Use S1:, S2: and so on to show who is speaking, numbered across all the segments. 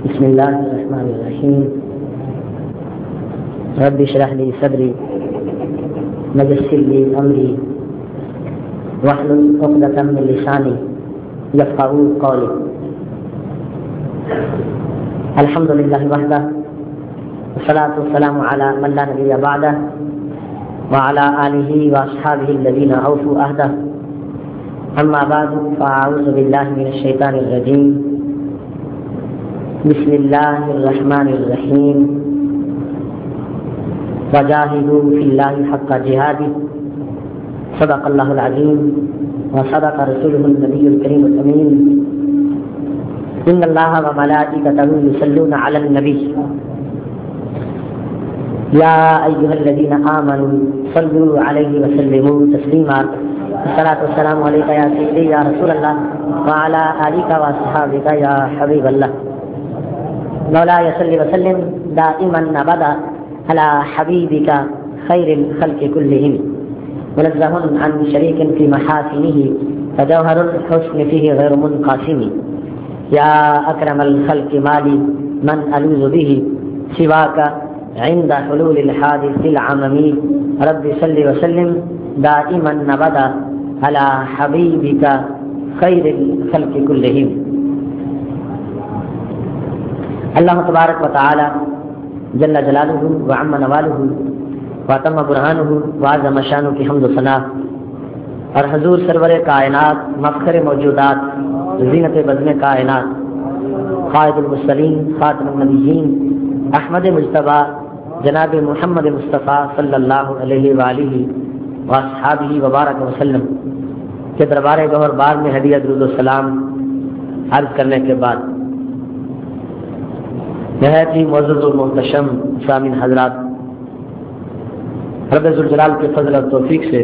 S1: بسم الله الرحمن الرحيم. رب اشرح لي صدري ويسر لي امري واحلل عقدة من لساني يفقهوا قولي. الحمد لله وحده والصلاة والسلام على من لا نبي بعده وعلى آله وأصحابه الذين أوفوا عهده. أما بعد فأعوذ بالله من الشيطان الرجيم. بسم الله الرحمن الرحيم. وجاهدوا في الله حق جهاده. صدق الله العظيم وصدق رسوله النبي الكريم الأمين. إن الله وملائكته يصلون على النبي يا أيها الذين آمنوا صلوا عليه وسلموا تسليما. الصلاة والسلام عليك يا سيدي يا رسول الله وعلى آلك وأصحابك يا حبيب الله. مولاي صل وسلم دائما أبدا على حبيبك خير الخلق كلهم منزه عن شريك في محاسنه فجوهر الحسن فيه غير منقسم. يا أكرم الخلق مالي من ألوذ به سواك عند حلول الحادث العممي. رب صل وسلم دائما أبدا على حبيبك خير الخلق كلهم. اللہ تبارک و تعالی جل جلالہ وعم نوالہ واتم برہانہ وعظم شانہ کی حمد و ثنا اور حضور سرور کائنات مفخر موجودات زینت بزم کائنات قائد المرسلین خاتم النبیین احمد مجتبی جناب محمد مصطفیٰ صلی اللہ علیہ وآلہ واصحابہ وبارک وسلم کے دربار گوہر بار میں ہدیہ درود و سلام عرض کرنے کے بعد نہایت ہی معزز و محتشم سامعین حضرات، رب ذوالجلال کے فضل اور توفیق سے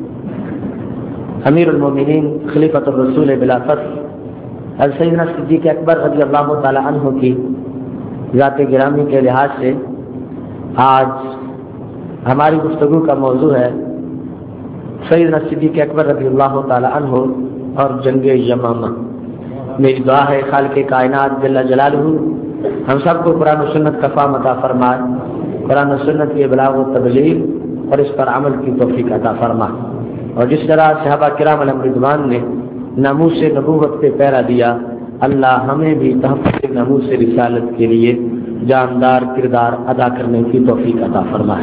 S1: امیر المومنین خلیفۃ الرسول بلا فصل سیدنا صدیق اکبر رضی اللہ تعالی عنہ کی ذات گرامی کے لحاظ سے آج ہماری گفتگو کا موضوع ہے سیدنا صدیق اکبر رضی اللہ تعالی عنہ اور جنگ یمامہ. میری دعا ہے خالق کائنات جل جلالہ ہم سب کو قرآن و سنت کا فہم عطا فرمائے، قرآن و سنت کی ابلاغ و تبلیغ اور اس پر عمل کی توفیق عطا فرمائے. اور جس طرح صحابہ کرام علیہم رضوان نے ناموس نبوت پہ پیرا دیا، اللہ ہمیں بھی تحفظ ناموس رسالت کے لیے جاندار کردار ادا کرنے کی توفیق عطا فرمائے.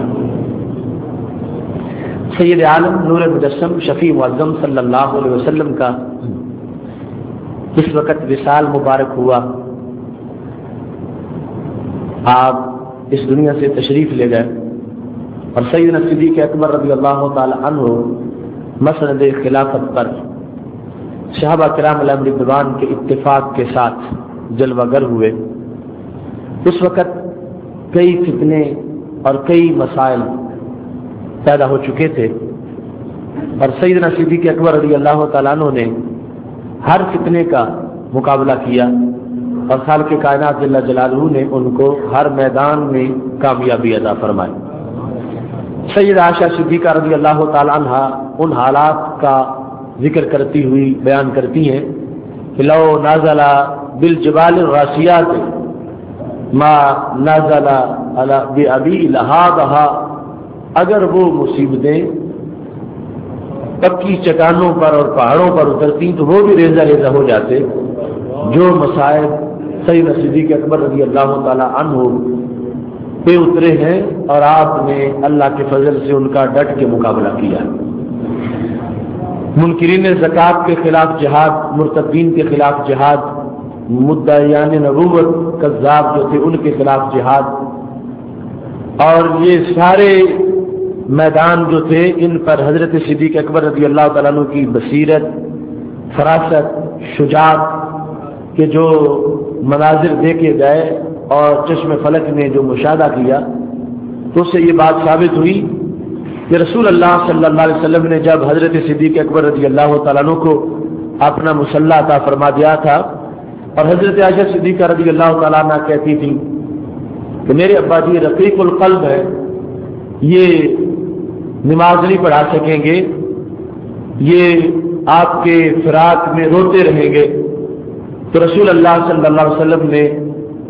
S1: سید عالم نور مجسم شفیع معظم صلی اللہ علیہ وسلم کا اس وقت وصال مبارک ہوا. آپ اس دنیا سے تشریف لے گئے اور سیدنا صدیق اکبر رضی اللہ تعالی عنہ مسند خلافت پر صحابہ کرام علیہم رضوان کے اتفاق کے ساتھ جلوہ گر ہوئے. اس وقت کئی فتنے اور کئی مسائل پیدا ہو چکے تھے اور سیدنا صدیق اکبر رضی اللہ تعالیٰ عنہ نے ہر فتنے کا مقابلہ کیا اور خالق کائنات جل جلالہ نے ان کو ہر میدان میں کامیابی عطا فرمائی. سیدہ عائشہ صدیقہ رضی اللہ تعالی عنہا ان حالات کا ذکر کرتی ہوئی بیان کرتی ہیں کہ لو نازل بالجبال الراسیات ما نازل علی بابی لہذا، اگر وہ مصیبتیں پکی چٹانوں پر اور پہاڑوں پر اترتی تو وہ بھی ریزہ ریزہ ہو جاتے جو مسائب سیدنا صدیق اکبر رضی اللہ تعالی عنہ پہ اترے ہیں اور آپ نے اللہ کے فضل سے ان کا ڈٹ کے مقابلہ کیا. منکرین زکوٰۃ کے خلاف جہاد، مرتدین کے خلاف جہاد، مدعیان نبوت کذاب جو تھے ان کے خلاف جہاد، اور یہ سارے میدان جو تھے ان پر حضرت صدیق اکبر رضی اللہ تعالیٰ عنہ کی بصیرت، فراست، شجاعت کے جو مناظر دیکھے گئے اور چشم فلک نے جو مشاہدہ کیا تو اس سے یہ بات ثابت ہوئی کہ رسول اللہ صلی اللہ علیہ وسلم نے جب حضرت صدیق اکبر رضی اللہ تعالیٰ عنہ کو اپنا مسلح عطا فرما دیا تھا اور حضرت عائشہ صدیقہ رضی اللہ تعالیٰ عنہ کہتی تھی کہ میرے ابا جی رقیق القلب ہے، یہ نماز نہیں پڑھا سکیں گے، یہ آپ کے فراق میں روتے رہیں گے. تو رسول اللہ صلی اللہ علیہ وسلم نے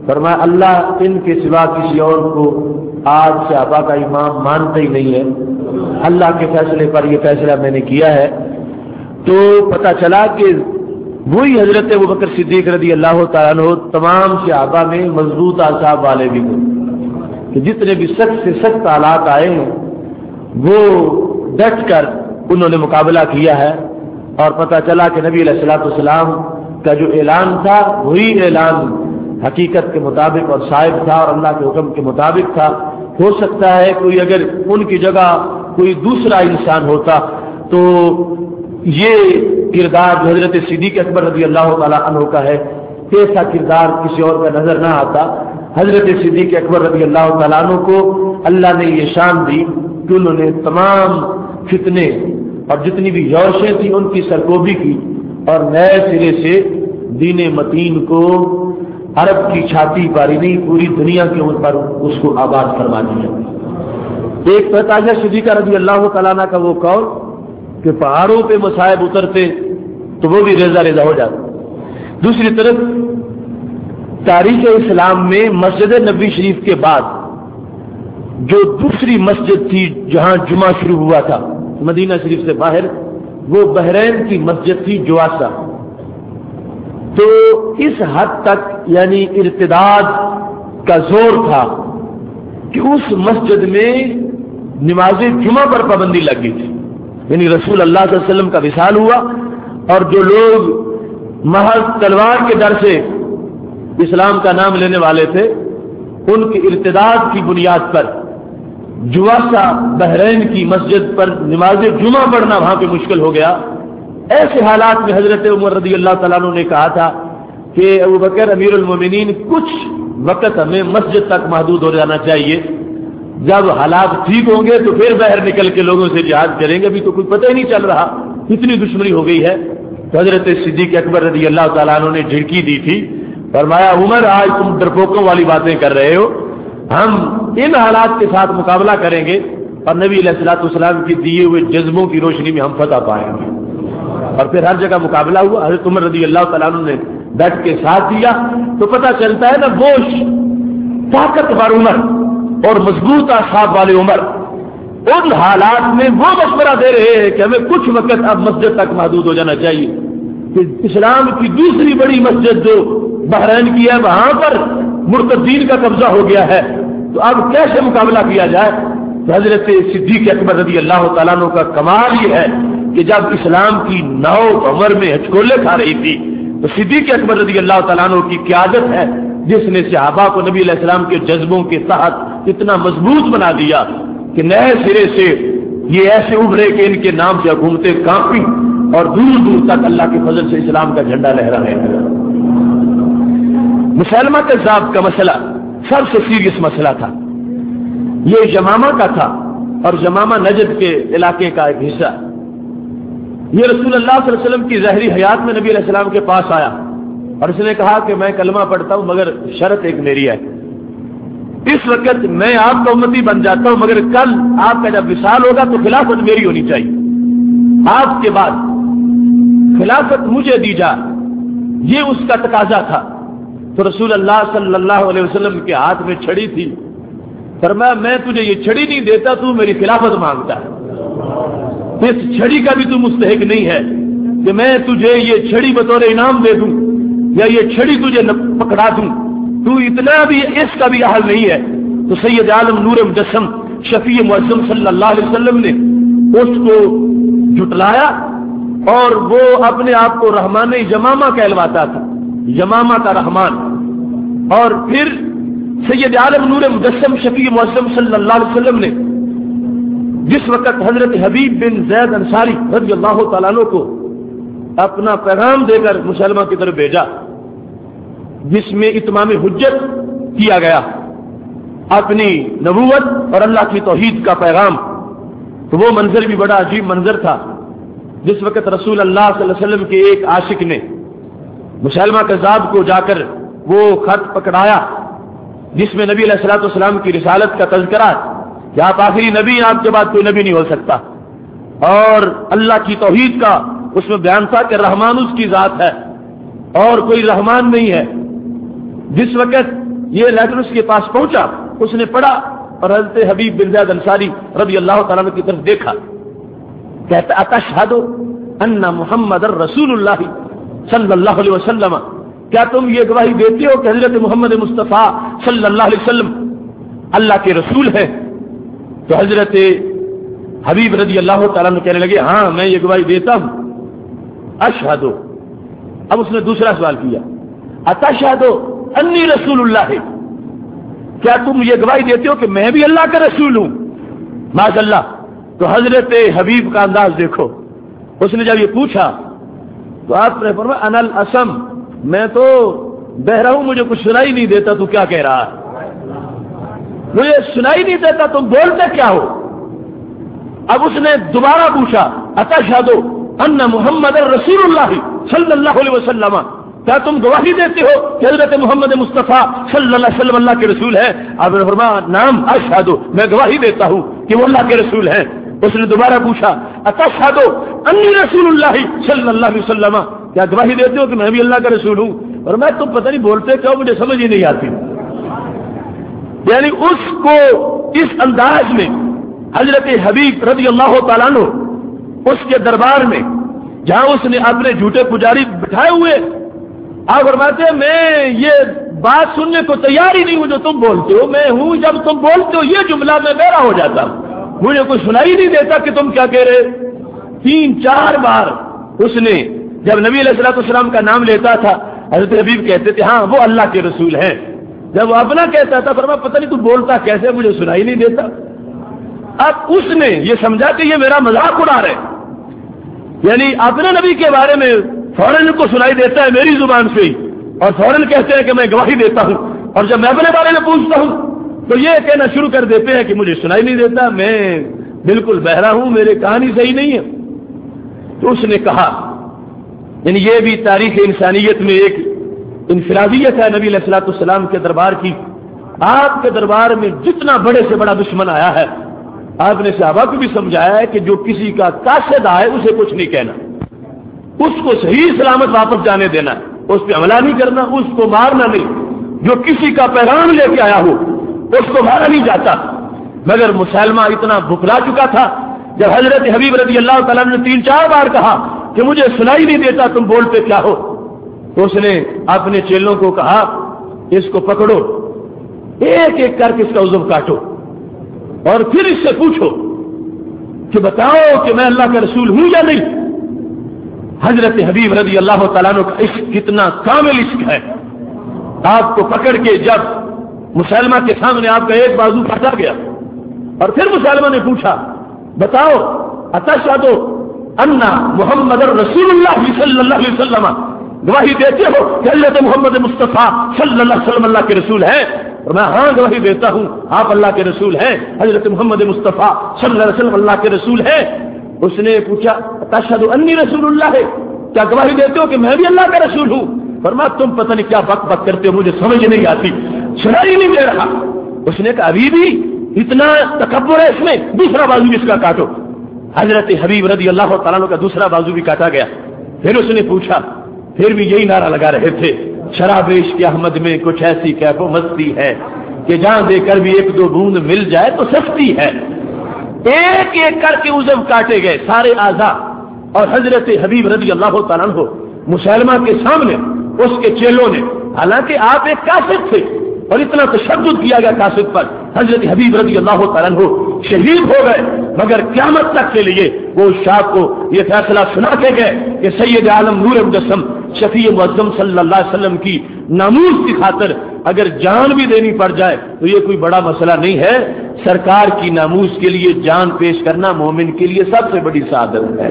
S1: فرمایا اللہ ان کے سوا کسی اور کو آج صحابہ کا امام مانتا ہی نہیں ہے، اللہ کے فیصلے پر یہ فیصلہ میں نے کیا ہے۔ تو پتہ چلا کہ وہی حضرت ابوبکر صدیق رضی اللہ تعالیٰ عنہ تمام صحابہ میں مضبوط اعصاب والے بھی تھے کہ جتنے بھی سخت سے سخت حالات آئے ہیں وہ ڈٹ کر انہوں نے مقابلہ کیا ہے، اور پتہ چلا کہ نبی علیہ الصلوۃ والسلام کا جو اعلان تھا وہی اعلان حقیقت کے مطابق اور صائب تھا اور اللہ کے حکم کے مطابق تھا۔ ہو سکتا ہے کوئی اگر ان کی جگہ کوئی دوسرا انسان ہوتا تو یہ کردار جو حضرت صدیق اکبر رضی اللہ تعالیٰ عنہ کا ہے ایسا کردار کسی اور کا نظر نہ آتا۔ حضرت صدیق اکبر رضی اللہ تعالیٰ عنہ کو اللہ نے یہ شان دی کہ انہوں نے تمام فتنے اور جتنی بھی یوشیں تھیں ان کی سرکوبی کی اور نئے سرے سے دین متین کو عرب کی چھاتی پاری نہیں پوری دنیا کے اوپر اس کو آباد فرما دیا۔ ایک فتح صدیقہ رضی اللہ تعالیٰ عنہ کا وہ قول کہ پہاڑوں پہ مصائب اترتے تو وہ بھی ریزہ ریزہ ہو جاتا۔ دوسری طرف تاریخ اسلام میں مسجد نبوی شریف کے بعد جو دوسری مسجد تھی جہاں جمعہ شروع ہوا تھا مدینہ شریف سے باہر، وہ بحرین کی مسجد تھی جواسا۔ تو اس حد تک یعنی ارتداد کا زور تھا کہ اس مسجد میں نماز جمعہ پر پابندی لگ گئی تھی، یعنی رسول اللہ صلی اللہ علیہ وسلم کا وصال ہوا اور جو لوگ محض تلوار کے ڈر سے اسلام کا نام لینے والے تھے ان کی ارتداد کی بنیاد پر جواسا بحرین کی مسجد پر نماز جمعہ پڑھنا وہاں پہ مشکل ہو گیا۔ ایسے حالات میں حضرت عمر رضی اللہ تعالیٰ عنہ نے کہا تھا کہ ابوبکر امیر المومنین کچھ وقت ہمیں مسجد تک محدود ہو جانا چاہیے، جب حالات ٹھیک ہوں گے تو پھر باہر نکل کے لوگوں سے جہاد کریں گے، ابھی تو کچھ پتہ ہی نہیں چل رہا، اتنی دشمنی ہو گئی ہے۔ تو حضرت صدیق اکبر رضی اللہ تعالیٰ عنہ نے جھڑکی دی تھی، فرمایا عمر آج تم ڈرپوکوں والی باتیں کر رہے ہو، ہم ان حالات کے ساتھ مقابلہ کریں گے اور نبی علیہ الصلوۃ والسلام کی دیے ہوئے جذبوں کی روشنی میں ہم فتح پائیں گے۔ اور پھر ہر جگہ مقابلہ ہوا، حضرت عمر رضی اللہ تعالیٰ عنہ نے ڈٹ کے ساتھ دیا۔ تو پتہ چلتا ہے نا وہ طاقتور عمر اور مضبوط اعصاب والے عمر ان حالات میں وہ مشورہ دے رہے ہیں کہ ہمیں کچھ وقت اب مسجد تک محدود ہو جانا چاہیے کہ اسلام کی دوسری بڑی مسجد جو بحرین کی ہے وہاں پر مرتدین کا قبضہ ہو گیا ہے، تو اب کیسے مقابلہ کیا جائے؟ تو حضرت صدیق اکبر رضی اللہ تعالیٰ عنہ کا کمال یہ ہے کہ جب اسلام کی نو عمر میں ہچکولے کھا رہی تھی تو صدیق اکبر رضی اللہ تعالیٰ عنہ کی قیادت ہے جس نے صحابہ کو نبی علیہ السلام کے جذبوں کے تحت اتنا مضبوط بنا دیا کہ نئے سرے سے یہ ایسے ابھرے کہ ان کے نام سے حکومتیں کانپی اور دور دور تک اللہ کے فضل سے اسلام کا جھنڈا لہرانے لگا۔ مسلمہ کذاب کا مسئلہ سب سے سیریس مسئلہ تھا، یہ یمامہ کا تھا اور یمامہ نجد کے علاقے کا ایک حصہ۔ یہ رسول اللہ صلی اللہ علیہ وسلم کی ظاہری حیات میں نبی علیہ السلام کے پاس آیا اور اس نے کہا کہ میں کلمہ پڑھتا ہوں مگر شرط ایک میری ہے، اس وقت میں آپ کا امتی بن جاتا ہوں مگر کل آپ کا جب وصال ہوگا تو خلافت میری ہونی چاہیے، آپ کے بعد خلافت مجھے دی جائے، یہ اس کا تقاضا تھا۔ تو رسول اللہ صلی اللہ علیہ وسلم کے ہاتھ میں چھڑی تھی، فرمایا میں تجھے یہ چھڑی نہیں دیتا، تو میری خلافت مانگتا ہے، اس چھڑی کا بھی تو مستحق نہیں ہے کہ میں تجھے یہ چھڑی بطور انعام دے دوں یا یہ چھڑی تجھے پکڑا دوں، تو اتنا بھی اس کا بھی اہل نہیں ہے۔ تو سید عالم نور مجسم شفیع معظم صلی اللہ علیہ وسلم نے اس کو جھٹلایا اور وہ اپنے آپ کو رحمان یمامہ کہلواتا تھا، یمامہ کا رحمان۔ اور پھر سید عالم نور مجسم شفیع معظم صلی اللہ علیہ وسلم نے جس وقت حضرت حبیب بن زید انصاری رضی اللہ تعالیٰ عنہ کو اپنا پیغام دے کر مسلمہ کی طرف بھیجا جس میں اتمام حجت کیا گیا، اپنی نبوت اور اللہ کی توحید کا پیغام، تو وہ منظر بھی بڑا عجیب منظر تھا جس وقت رسول اللہ صلی اللہ علیہ وسلم کے ایک عاشق نے مسلمہ کذاب کو جا کر وہ خط پکڑایا جس میں نبی علیہ الصلوۃ والسلام کی رسالت کا تذکرہ کہ آپ آخری نبی ہیں، آپ کے بعد کوئی نبی نہیں ہو سکتا، اور اللہ کی توحید کا اس میں بیان تھا کہ رحمان اس کی ذات ہے اور کوئی رحمان نہیں ہے۔ جس وقت یہ لیٹر اس کے پاس پہنچا، اس نے پڑھا اور حضرت حبیب بن زید انصاری رضی اللہ تعالیٰ عنہ کی طرف دیکھا، کہتا اتشہد ان محمد رسول اللہ صلی اللہ علیہ وسلم، کیا تم یہ گواہی دیتے ہو کہ حضرت محمد مصطفیٰ صلی اللہ علیہ وسلم اللہ کے رسول ہیں؟ تو حضرت حبیب رضی اللہ تعالیٰ عنہ کہنے لگے ہاں میں یہ گواہی دیتا ہوں، اشہد۔ اب اس نے دوسرا سوال کیا، اتشہد انی رسول اللہ، کیا تم یہ گواہی دیتے ہو کہ میں بھی اللہ کا رسول ہوں؟ ماشاء اللہ۔ تو حضرت حبیب کا انداز دیکھو، اس نے جب یہ پوچھا تو آپ نے فرمایا انا الاسم، میں تو بہرا ہوں، مجھے کچھ سنائی نہیں دیتا، تو کیا کہہ رہا ہے؟ مجھے سنائی نہیں دیتا، تم بولتے کیا ہو؟ اب اس نے دوبارہ پوچھا اتشہد ان محمد رسول اللہ صلی اللہ علیہ وسلم، کیا تم گواہی دیتے ہو کہ حضرت محمد مصطفیٰ صلی اللہ علیہ وسلم اللہ کے رسول ہیں؟ آپ نے فرمایا نعم اشہد، میں گواہی دیتا ہوں کہ وہ اللہ کے رسول ہیں۔ اس نے دوبارہ پوچھا اتشہد انی رسول اللہ صلی اللہ علیہ وسلم، کیا گواہی دیتے ہو کہ میں بھی اللہ کا رسول ہوں؟ اور میں تم پتہ نہیں بولتے کیوں، مجھے سمجھ ہی نہیں آتی۔ یعنی اس کو اس انداز میں حضرت حبیب رضی اللہ تعالیٰ عنہ اس کے دربار میں جہاں اس نے اپنے جھوٹے پجاری بٹھائے ہوئے، آپ فرماتے ہیں میں یہ بات سننے کو تیار ہی نہیں ہوں جو تم بولتے ہو، میں ہوں جب تم بولتے ہو یہ جملہ میں بہرا ہو جاتا ہوں، مجھے کوئی سنائی نہیں دیتا کہ تم کیا کہہ رہے۔ 3-4 بار اس نے جب نبی علیہ الصلوۃ والسلام کا نام لیتا تھا حضرت حبیب کہتے تھے ہاں وہ اللہ کے رسول ہیں، جب وہ اپنا کہتا تھا فرمایا پتہ نہیں تو بولتا کیسے، مجھے سنائی نہیں دیتا۔ اب اس نے یہ سمجھا کہ یہ میرا مذاق اڑا رہے، یعنی اپنے نبی کے بارے میں فوراً کو سنائی دیتا ہے میری زبان سے ہی، اور فوراً کہتے ہیں کہ میں گواہی دیتا ہوں، اور جب میں اپنے بارے میں پوچھتا ہوں تو یہ کہنا شروع کر دیتے ہیں کہ مجھے سنائی نہیں دیتا، میں بالکل بہرا ہوں، میرے کہانی صحیح نہیں ہے۔ تو اس نے کہا، یعنی یہ بھی تاریخ انسانیت میں ایک انفرادیت ہے نبی علیہ الصلوۃ والسلام کے دربار کی۔ آپ کے دربار میں جتنا بڑے سے بڑا دشمن آیا ہے، آپ نے صحابہ کو بھی سمجھایا ہے کہ جو کسی کا قاصد آئے اسے کچھ نہیں کہنا، اس کو صحیح سلامت واپس جانے دینا، اس پہ حملہ نہیں کرنا، اس کو مارنا نہیں، جو کسی کا پیغام لے کے آیا ہو اس کو مارا نہیں جاتا۔ مگر مسلمہ اتنا بھکلا چکا تھا، جب حضرت حبیب رضی اللہ تعالیٰ نے 3-4 بار کہا کہ مجھے سنائی نہیں دیتا تم بولتے کیا ہو، تو اس نے اپنے چیلوں کو کہا اس کو پکڑو، ایک ایک کر کے اس کا عضو کاٹو، اور پھر اس سے پوچھو کہ بتاؤ کہ میں اللہ کا رسول ہوں یا نہیں۔ حضرت حبیب رضی اللہ تعالیٰ عنہ کا عشق کتنا کامل عشق ہے، آپ کو پکڑ کے جب مسلمہ کے سامنے آپ کا ایک بازو کاٹا گیا، اور پھر مسلمہ نے پوچھا بتاؤ اتشہد ان محمد رسول اللہ صلی اللہ علیہ وسلم، گواہی دیتے ہو کہ حضرت محمد مصطفیٰ صلی اللہ علیہ وسلم اللہ کے رسول ہیں؟ اور میں ہاں گواہی دیتا ہوں آپ اللہ کے رسول ہیں، حضرت محمد مصطفیٰ صلی اللہ علیہ وسلم اللہ کے رسول ہیں۔ اس نے پوچھا اتشہد انی رسول اللہ، کیا گواہی دیتے ہو کہ میں بھی اللہ کا رسول ہوں؟ فرمایا تم پتہ نہیں کیا بک بک کرتے ہو، مجھے سمجھ نہیں آتی، سنائی نہیں دے رہا۔ اس نے کہا ابھی بھی اتنا تکبر ہے اس میں، دوسرا بازو اس کا کاٹو۔ حضرت حبیب رضی اللہ تعالیٰ عنہ کا دوسرا بازو بھی کاٹا گیا۔ پھر اس نے پوچھا، پھر بھی یہی نعرہ لگا رہے تھے شراب عشق احمد میں کچھ ایسی کیف و مستی ہے کہ جان دے کر بھی 1-2 بوند مل جائے تو سستی ہے۔ ایک ایک کر کے عضو کاٹے گئے سارے اعضاء، اور حضرت حبیب رضی اللہ تعالیٰ عنہ مسلمہ کے سامنے اس کے چیلوں نے، حالانکہ آپ ایک کافر تھے اور اتنا تشدد کیا گیا کافر پر، حضرت حبیب رضی اللہ تعالیٰ عنہ شہید ہو گئے، مگر قیامت تک کے لیے وہ شاہ کو یہ فیصلہ سنا کے گئے کہ سید عالم نور مجسم شفیع معظم صلی اللہ علیہ وسلم کی ناموس کی خاطر اگر جان بھی دینی پڑ جائے تو یہ کوئی بڑا مسئلہ نہیں ہے، سرکار کی ناموس کے لیے جان پیش کرنا مومن کے لیے سب سے بڑی سعادت ہے۔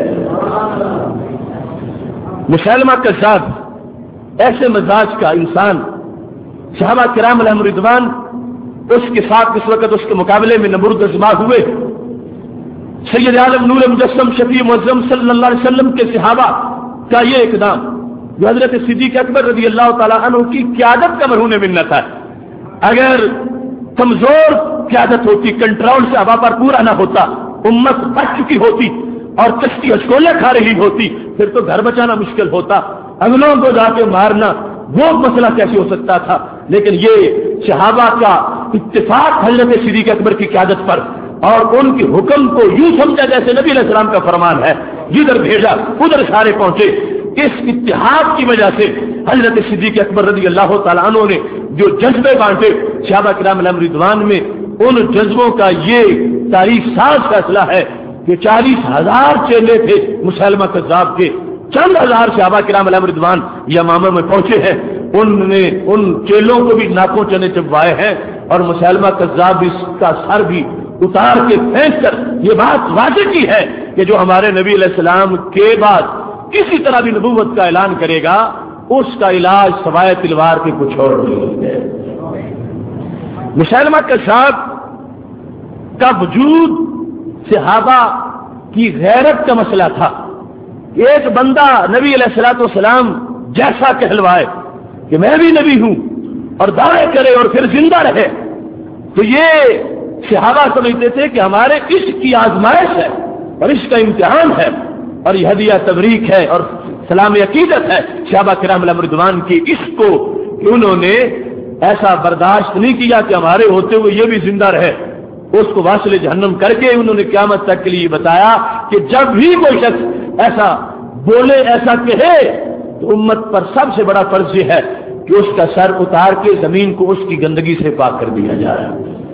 S1: مسلمہ کذاب ایسے مزاج کا انسان، صحابہ کرام علیہم رضوان اس کے ساتھ اس وقت اس کے مقابلے میں نمرود ازما ہوئے۔ سید عالم نور مجسم شفیع معظم صلی اللہ علیہ وسلم کے صحابہ کا یہ اقدام جو حضرت صدیق اکبر رضی اللہ تعالیٰ عنہ کی قیادت کا مرہون منت ہے، اگر کمزور قیادت ہوتی، کنٹرول سے ہوا پر پورا نہ ہوتا، امت بچ چکی ہوتی اور کشتی ہچکولے کھا رہی ہوتی، پھر تو گھر بچانا مشکل ہوتا، اگلوں کو جا کے مارنا وہ مسئلہ کیسے ہو سکتا تھا؟ لیکن یہ صحابہ کا اتفاق حضرت صدیق اکبر کی قیادت پر اور ان کے حکم کو یوں سمجھا جیسے نبی علیہ السلام کا فرمان ہے، جدھر بھیجا ادھر سارے پہنچے۔ اس اتحاد کی وجہ سے حضرت صدیق اکبر رضی اللہ تعالیٰ عنہ نے جو جذبے بانٹے صحابہ کرام علیہم رضوان میں، ان جذبوں کا یہ تاریخ ساز فیصلہ ہے کہ 40,000 چیلے تھے مسیلمہ کذاب کے، چند ہزار صحابہ کرام علیہم رضوان یمامہ میں پہنچے ہیں، ان نے ان چیلوں کو بھی ناکوں چنے چبوائے ہیں اور مسیلمہ کذاب اس کا سر بھی اتار کے پھینک کر یہ بات واضح کی ہے کہ جو ہمارے نبی علیہ السلام کے بعد کسی طرح بھی نبوت کا اعلان کرے گا اس کا علاج سوائے تلوار کے کچھ اور نہیں ہے۔ مسیلمہ کذاب کا وجود صحابہ کی غیرت کا مسئلہ تھا۔ ایک بندہ نبی علیہ الصلوۃ والسلام جیسا کہلوائے کہ میں بھی نبی ہوں اور دعوے کرے اور پھر زندہ رہے، تو یہ صحابہ سمجھتے تھے کہ ہمارے عشق کی آزمائش ہے اور عشق کا امتحان ہے، اور یہ ہدیہ تبریک ہے اور سلام عقیدت ہے صحابہ کرام علیہم رضوان کی عشق کو کہ انہوں نے ایسا برداشت نہیں کیا کہ ہمارے ہوتے ہوئے یہ بھی زندہ رہے، اس کو واصل جہنم کر کے انہوں نے قیامت تک کے لیے بتایا کہ جب بھی کوئی شخص ایسا بولے ایسا کہے تو امت پر سب سے بڑا فرض یہ ہے کہ اس کا سر اتار کے زمین کو اس کی گندگی سے پاک کر دیا جائے۔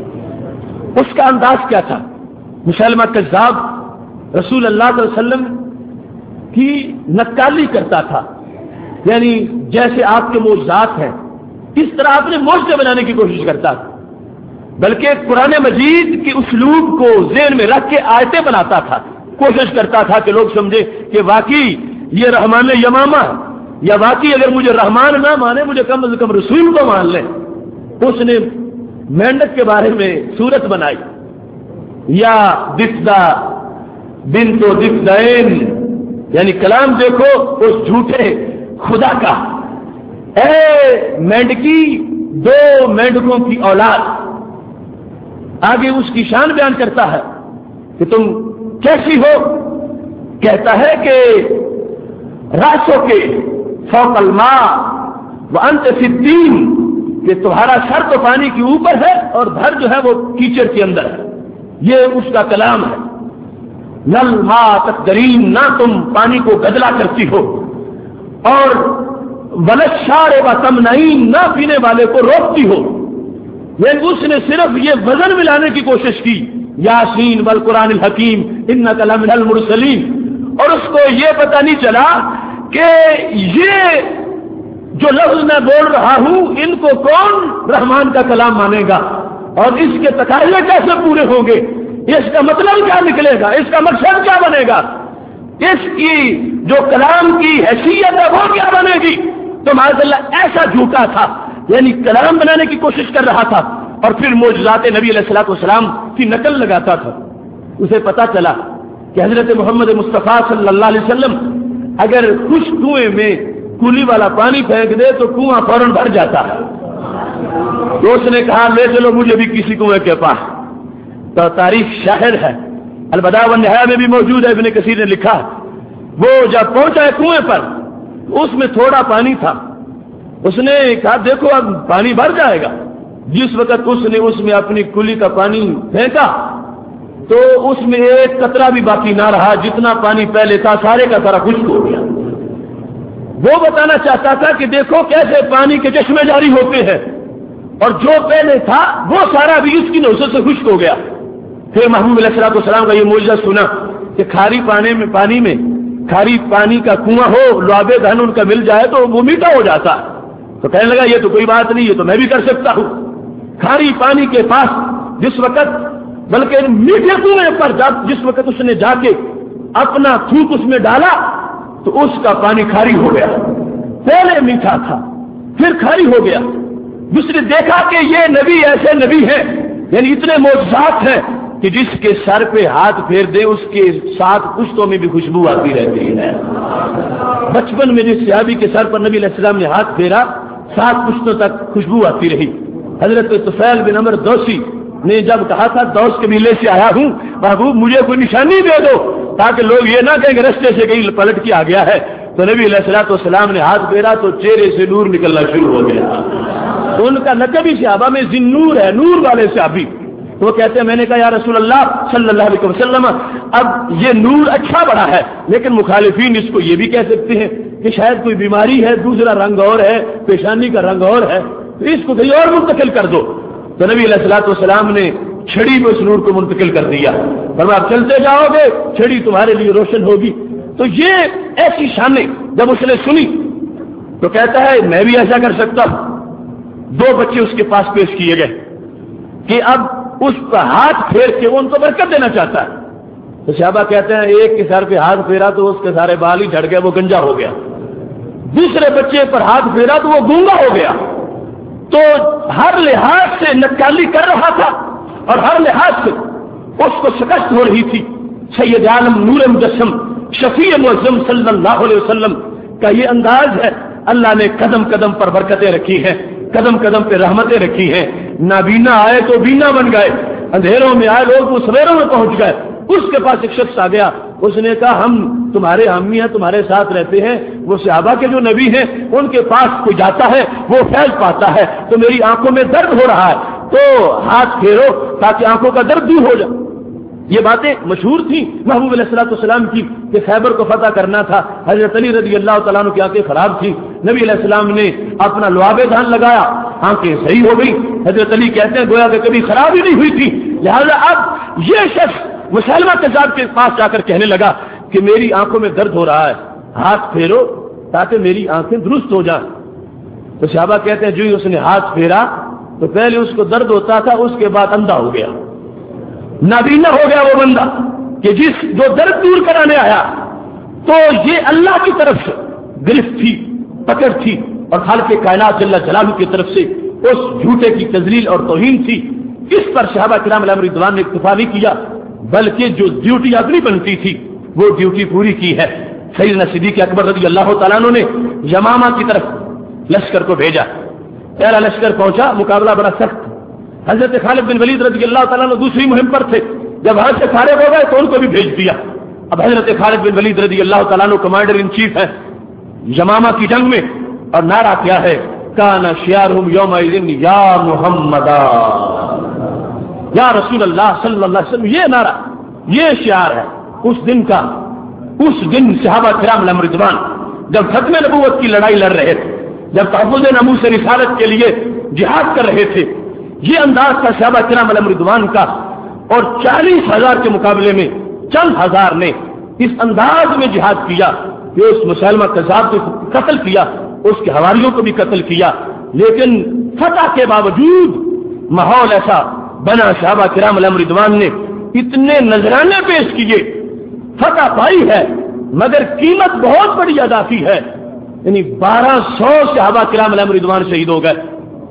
S1: اس کا انداز کیا تھا؟ مسیلمہ کذاب رسول اللہ صلی اللہ علیہ وسلم کی نقالی کرتا تھا، یعنی جیسے آپ کے معجزات ہیں اس طرح اپنے معجزے بنانے کی کوشش کرتا تھا، بلکہ قرآن مجید کے اسلوب کو ذہن میں رکھ کے آیتیں بناتا تھا، کوشش کرتا تھا کہ لوگ سمجھے کہ واقعی یہ رحمان یمامہ ہے، یا واقعی اگر مجھے رحمان نہ مانے مجھے کم از کم رسول کو مان لیں۔ اس نے مینڈک کے بارے میں صورت بنائی، یا دفدہ بنت دفدین، یعنی کلام دیکھو اس جھوٹے خدا کا، اے مینڈکی دو مینڈکوں کی اولاد۔ آگے اس کی شان بیان کرتا ہے کہ تم کیسی ہو، کہتا ہے کہ راسوں کے فوق الماء وانت فی الدین، کہ تمہارا سر تو پانی کے اوپر ہے اور دھر جو ہے وہ کیچڑ کے اندر ہے، یہ اس کا کلام ہے۔ نل ما تقدرین، نہ تم پانی کو گدلا کرتی ہو، اور ولشار و تمنعین، نہ پینے والے کو روکتی ہو۔ یعنی اس نے صرف یہ وزن ملانے کی کوشش کی، یاسین والقرآن الحکیم انک لمن المرسلین، اور اس کو یہ پتہ نہیں چلا کہ یہ جو لفظ میں بول رہا ہوں ان کو کون رحمان کا کلام مانے گا، اور اس کے تقاضے کیسے پورے ہوں گے، اس کا مطلب کیا نکلے گا، اس کا مقصد کیا بنے گا، اس کی جو کلام کی حیثیت ہے وہ کیا بنے گی۔ تو معاذ اللہ ایسا جھوٹا تھا، یعنی کلام بنانے کی کوشش کر رہا تھا اور پھر معجزات نبی علیہ الصلوۃ والسلام کی نقل لگاتا تھا۔ اسے پتا چلا کہ حضرت محمد مصطفیٰ صلی اللہ علیہ وسلم اگر خشک کنویں میں کولی والا پانی پھینک دے تو کنواں فوراً بھر جاتا ہے، تو اس نے کہا لے چلو مجھے بھی کسی کنویں کے پاس۔ تو تاریخ شاہد ہے، البدایہ والنہایہ میں بھی موجود ہے، ابن کثیر نے لکھا، وہ جب پہنچا ہے کنویں پر اس میں تھوڑا پانی تھا، اس نے کہا دیکھو اب پانی بھر جائے گا۔ جس وقت اس نے اس میں اپنی کلی کا پانی پھینکا تو اس میں ایک قطرہ بھی باقی نہ رہا، جتنا پانی پہلے تھا سارے کا سارا خشک ہو گیا۔ وہ بتانا چاہتا تھا کہ دیکھو کیسے پانی کے چشمے جاری ہوتے ہیں، اور جو پہلے تھا وہ سارا بھی اس کی نوسط سے خشک ہو گیا۔ پھر محمود علیہ الصلوۃ والسلام کا یہ معجزہ سنا کہ کھاری پانی میں کھاری پانی کا کنواں ہو، لعاب دہن ان کا مل جائے تو وہ میٹھا ہو جاتا ہے۔ تو کہنے لگا یہ تو کوئی بات نہیں، یہ تو میں بھی کر سکتا ہوں۔ کھاری پانی کے پاس جس وقت، بلکہ میٹھے کنویں پر جس وقت اس نے جا کے اپنا تھوک اس میں ڈالا تو اس کا پانی کھاری ہو گیا، پہلے میٹھا تھا پھر کھاری ہو گیا۔ جس نے دیکھا کہ یہ نبی ایسے نبی ہیں، یعنی اتنے معجزات ہیں کہ جس کے سر پہ ہاتھ پھیر دے اس کے 7 پشتوں میں بھی خوشبو آتی رہتی ہے۔ بچپن میں جس صحابی کے سر پر نبی علیہ السلام نے ہاتھ پھیرا 7 پشتوں تک خوشبو آتی رہی۔ حضرت طفیل بن عمرو دوسی نے جب کہا تھا دوس قبیلے سے آیا ہوں، محبوب مجھے کوئی نشانی دے دو تاکہ لوگ یہ نہ کہیں کہ رستے سے کہیں پلٹ کے آ گیا ہے، تو نبی علیہ الصلوۃ والسلام نے ہاتھ پھیرا تو چہرے سے نور نکلنا شروع ہو گیا. تو ان کا لقب ہی صحابہ میں ذی نور ہے، نور والے صحابی. تو وہ کہتے ہیں میں نے کہا یا رسول اللہ صلی اللہ علیہ وسلم اب یہ نور اچھا بڑا ہے، لیکن مخالفین اس کو یہ بھی کہہ سکتے ہیں کہ شاید کوئی بیماری ہے، دوسرا رنگ اور ہے، پیشانی کا رنگ اور ہے، تو اس کو کہیں اور منتقل کر دو. تو نبی علیہ الصلوۃ والسلام نے چھڑی کو اس نور کو منتقل کر دیا. فرمایا آپ چلتے جاؤ گے چھڑی تمہارے لیے روشن ہوگی. تو یہ ایسی شانیں جب اس نے سنی تو کہتا ہے میں بھی ایسا کر سکتا ہوں. 2 بچے اس کے پاس پیش کیے گئے کہ اب اس پر ہاتھ پھیر کے وہ ان کو برکت دینا چاہتا ہے. تو صحابہ کہتے ہیں ایک کے سر پہ ہاتھ پھیرا تو اس کے سارے بال ہی جھڑ گئے، وہ گنجا ہو گیا. دوسرے بچے پر ہاتھ پھیرا تو وہ گونگا ہو گیا. تو ہر لحاظ سے نکالی کر رہا تھا اور ہر لحاظ سے اس کو شکست ہو رہی تھی. سید عالم نور مجسم شفیع معظم صلی اللہ علیہ وسلم کا یہ انداز ہے. اللہ نے قدم قدم پر برکتیں رکھی ہیں، قدم قدم پہ رحمتیں رکھی ہیں. نابینا آئے تو بینا بن گئے، اندھیروں میں آئے لوگ وہ سویروں میں پہنچ گئے. اس کے پاس ایک شخص آ گیا، اس نے کہا ہم تمہارے حامی ہیں، تمہارے ساتھ رہتے ہیں. وہ صحابہ کے جو نبی ہیں ان کے پاس کوئی جاتا ہے وہ فیض پاتا ہے، تو میری آنکھوں میں درد ہو رہا ہے، تو ہاتھ پھیرو تاکہ آنکھوں کا درد دور ہو جائے. یہ باتیں مشہور تھیں محبوب علیہ الصلوۃ والسلام کی کہ خیبر کو فتح کرنا تھا. حضرت علی رضی اللہ تعالیٰ عنہ کی آنکھیں خراب تھی. نبی علیہ السلام نے اپنا لعاب دھان لگایا، آنکھیں صحیح ہو گئی. حضرت علی کہتے ہیں گویا کہ کبھی خراب ہی نہیں ہوئی تھی. لہذا اب یہ شخص مسلمہ کذاب کے پاس جا کر کہنے لگا کہ میری آنکھوں میں درد ہو رہا ہے، ہاتھ پھیرو تاکہ میری آنکھیں درست ہو جائیں. تو صحابہ کہتے ہیں جو ہی اس نے ہاتھ پھیرا تو پہلے اس کو درد ہوتا تھا، اس کے بعد اندھا ہو گیا، نابینا ہو گیا وہ بندہ کہ جو درد دور کرانے آیا. تو یہ اللہ کی طرف سے گرفت تھی، پکڑ تھی، اور خالق کائنات جل جلالہ کی طرف سے اس جھوٹے کی تذلیل اور توہین تھی. اس پر صحابہ کرام علیہم رضوان نے اکتفا نہیں کیا، بلکہ جو ڈیوٹی اپنی بنتی تھی وہ ڈیوٹی پوری کی ہے. سیدنا صدیق اکبر رضی اللہ تعالیٰ عنہ نے یمامہ کی طرف لشکر کو بھیجا. پہلا لشکر پہنچا، مقابلہ بڑا سخت. حضرت خالد بن ولید رضی اللہ تعالیٰ عنہ دوسری مہم پر تھے، جب وہاں سے فارغ ہو گئے تو ان کو بھی بھیج دیا. اب حضرت خالد بن ولید رضی اللہ تعالیٰ عنہ کمانڈر ان چیف ہے یمامہ کی جنگ میں، اور نعرہ کیا ہے؟ کان شیارہم یومئذ یا محمد یا رسول اللہ صلی اللہ علیہ وسلم. یہ نعرہ، یہ شعار ہے اس دن کا. اس دن صحابہ کرام علیہم رضوان جب ختم نبوت کی لڑائی لڑ رہے تھے، جب تحفظ ناموس رسالت کے لیے جہاد کر رہے تھے، یہ انداز تھا صحابہ کرام علیہم رضوان کا. اور 40,000 کے مقابلے میں چند ہزار نے اس انداز میں جہاد کیا کہ اس مسلمہ کذاب کو قتل کیا، اس کے حواریوں کو بھی قتل کیا. لیکن فتح کے باوجود ماحول ایسا بنا، صحابہ کرام علیہم رضوان نے اتنے نذرانے پیش کیے، فتح پائی ہے مگر قیمت بہت بڑی ادا کی ہے. یعنی 1200 صحابہ کرام علیہم رضوان شہید ہو گئے،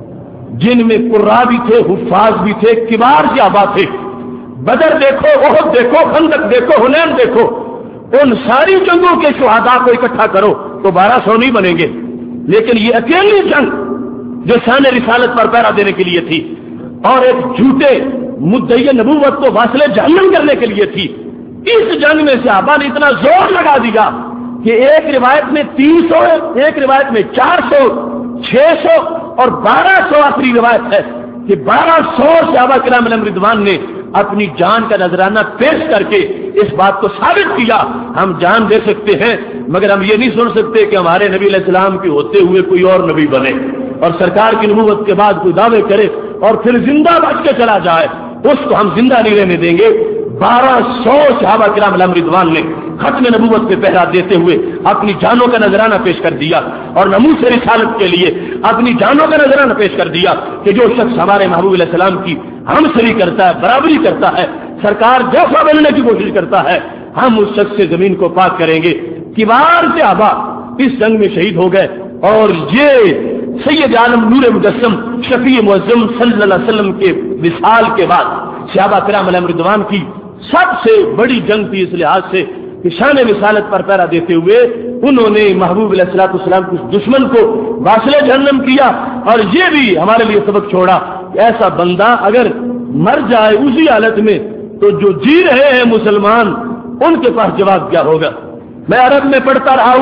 S1: جن میں قراء بھی تھے، حفاظ بھی تھے، کبار صحابہ تھے. بدر دیکھو، احد دیکھو، خندق دیکھو، حنین دیکھو، ان ساری جنگوں کے شہداء کو اکٹھا کرو تو 1200 نہیں بنیں گے. لیکن یہ اکیلی جنگ جو شان رسالت پر پہرا دینے کے لیے تھی اور ایک جھوٹے مدعی نبوت کو واصل جہنم کرنے کے لیے تھی، اس جنگ میں صحابہ نے اتنا زور لگا دیا کہ ایک روایت میں 300 ہے، ایک روایت میں 400، 600 اور 1200 آخری روایت ہے کہ 1200 صحابہ کرام علیہم رضوان نے اپنی جان کا نذرانہ پیش کر کے اس بات کو ثابت کیا ہم جان دے سکتے ہیں مگر ہم یہ نہیں سن سکتے کہ ہمارے نبی علیہ السلام کے ہوتے ہوئے کوئی اور نبی بنے اور سرکار کی نبوت کے بعد کوئی دعوے کرے اور پھر زندہ بچ کے چلا جائے. اس کو ہم زندہ نہیں رہنے دیں گے. 1200 صحابہ کرام علیہم رضوان نے ختم نبوت پہ پہرا دیتے ہوئے اپنی جانوں کا نذرانہ پیش کر دیا اور ناموس رسالت کے لیے اپنی جانوں کا نذرانہ پیش کر دیا کہ جو شخص ہمارے محبوب علیہ السلام کی ہم سری کرتا ہے، برابری کرتا ہے، سرکار جیسا بننے کی کوشش کرتا ہے، ہم اس شخص سے زمین کو پاک کریں گے. کبار صحابہ اس جنگ میں شہید ہو گئے. اور یہ سید عالم نور مجسم شفیع معظم صلی اللہ علیہ وسلم کے وصال کے بعد صحابہ کرام علیہم رضوان کی سب سے بڑی جنگ تھی، اس لحاظ سے کہ شان رسالت پر پہرا دیتے ہوئے انہوں نے محبوب علیہ الصلوۃ والسلام کے دشمن کو واصل جہنم کیا. اور یہ بھی ہمارے لیے سبق چھوڑا کہ ایسا بندہ اگر مر جائے اسی حالت میں تو جو جی رہے ہیں مسلمان ان کے پاس جواب کیا ہوگا. میں عرب میں پڑھتا رہا ہوں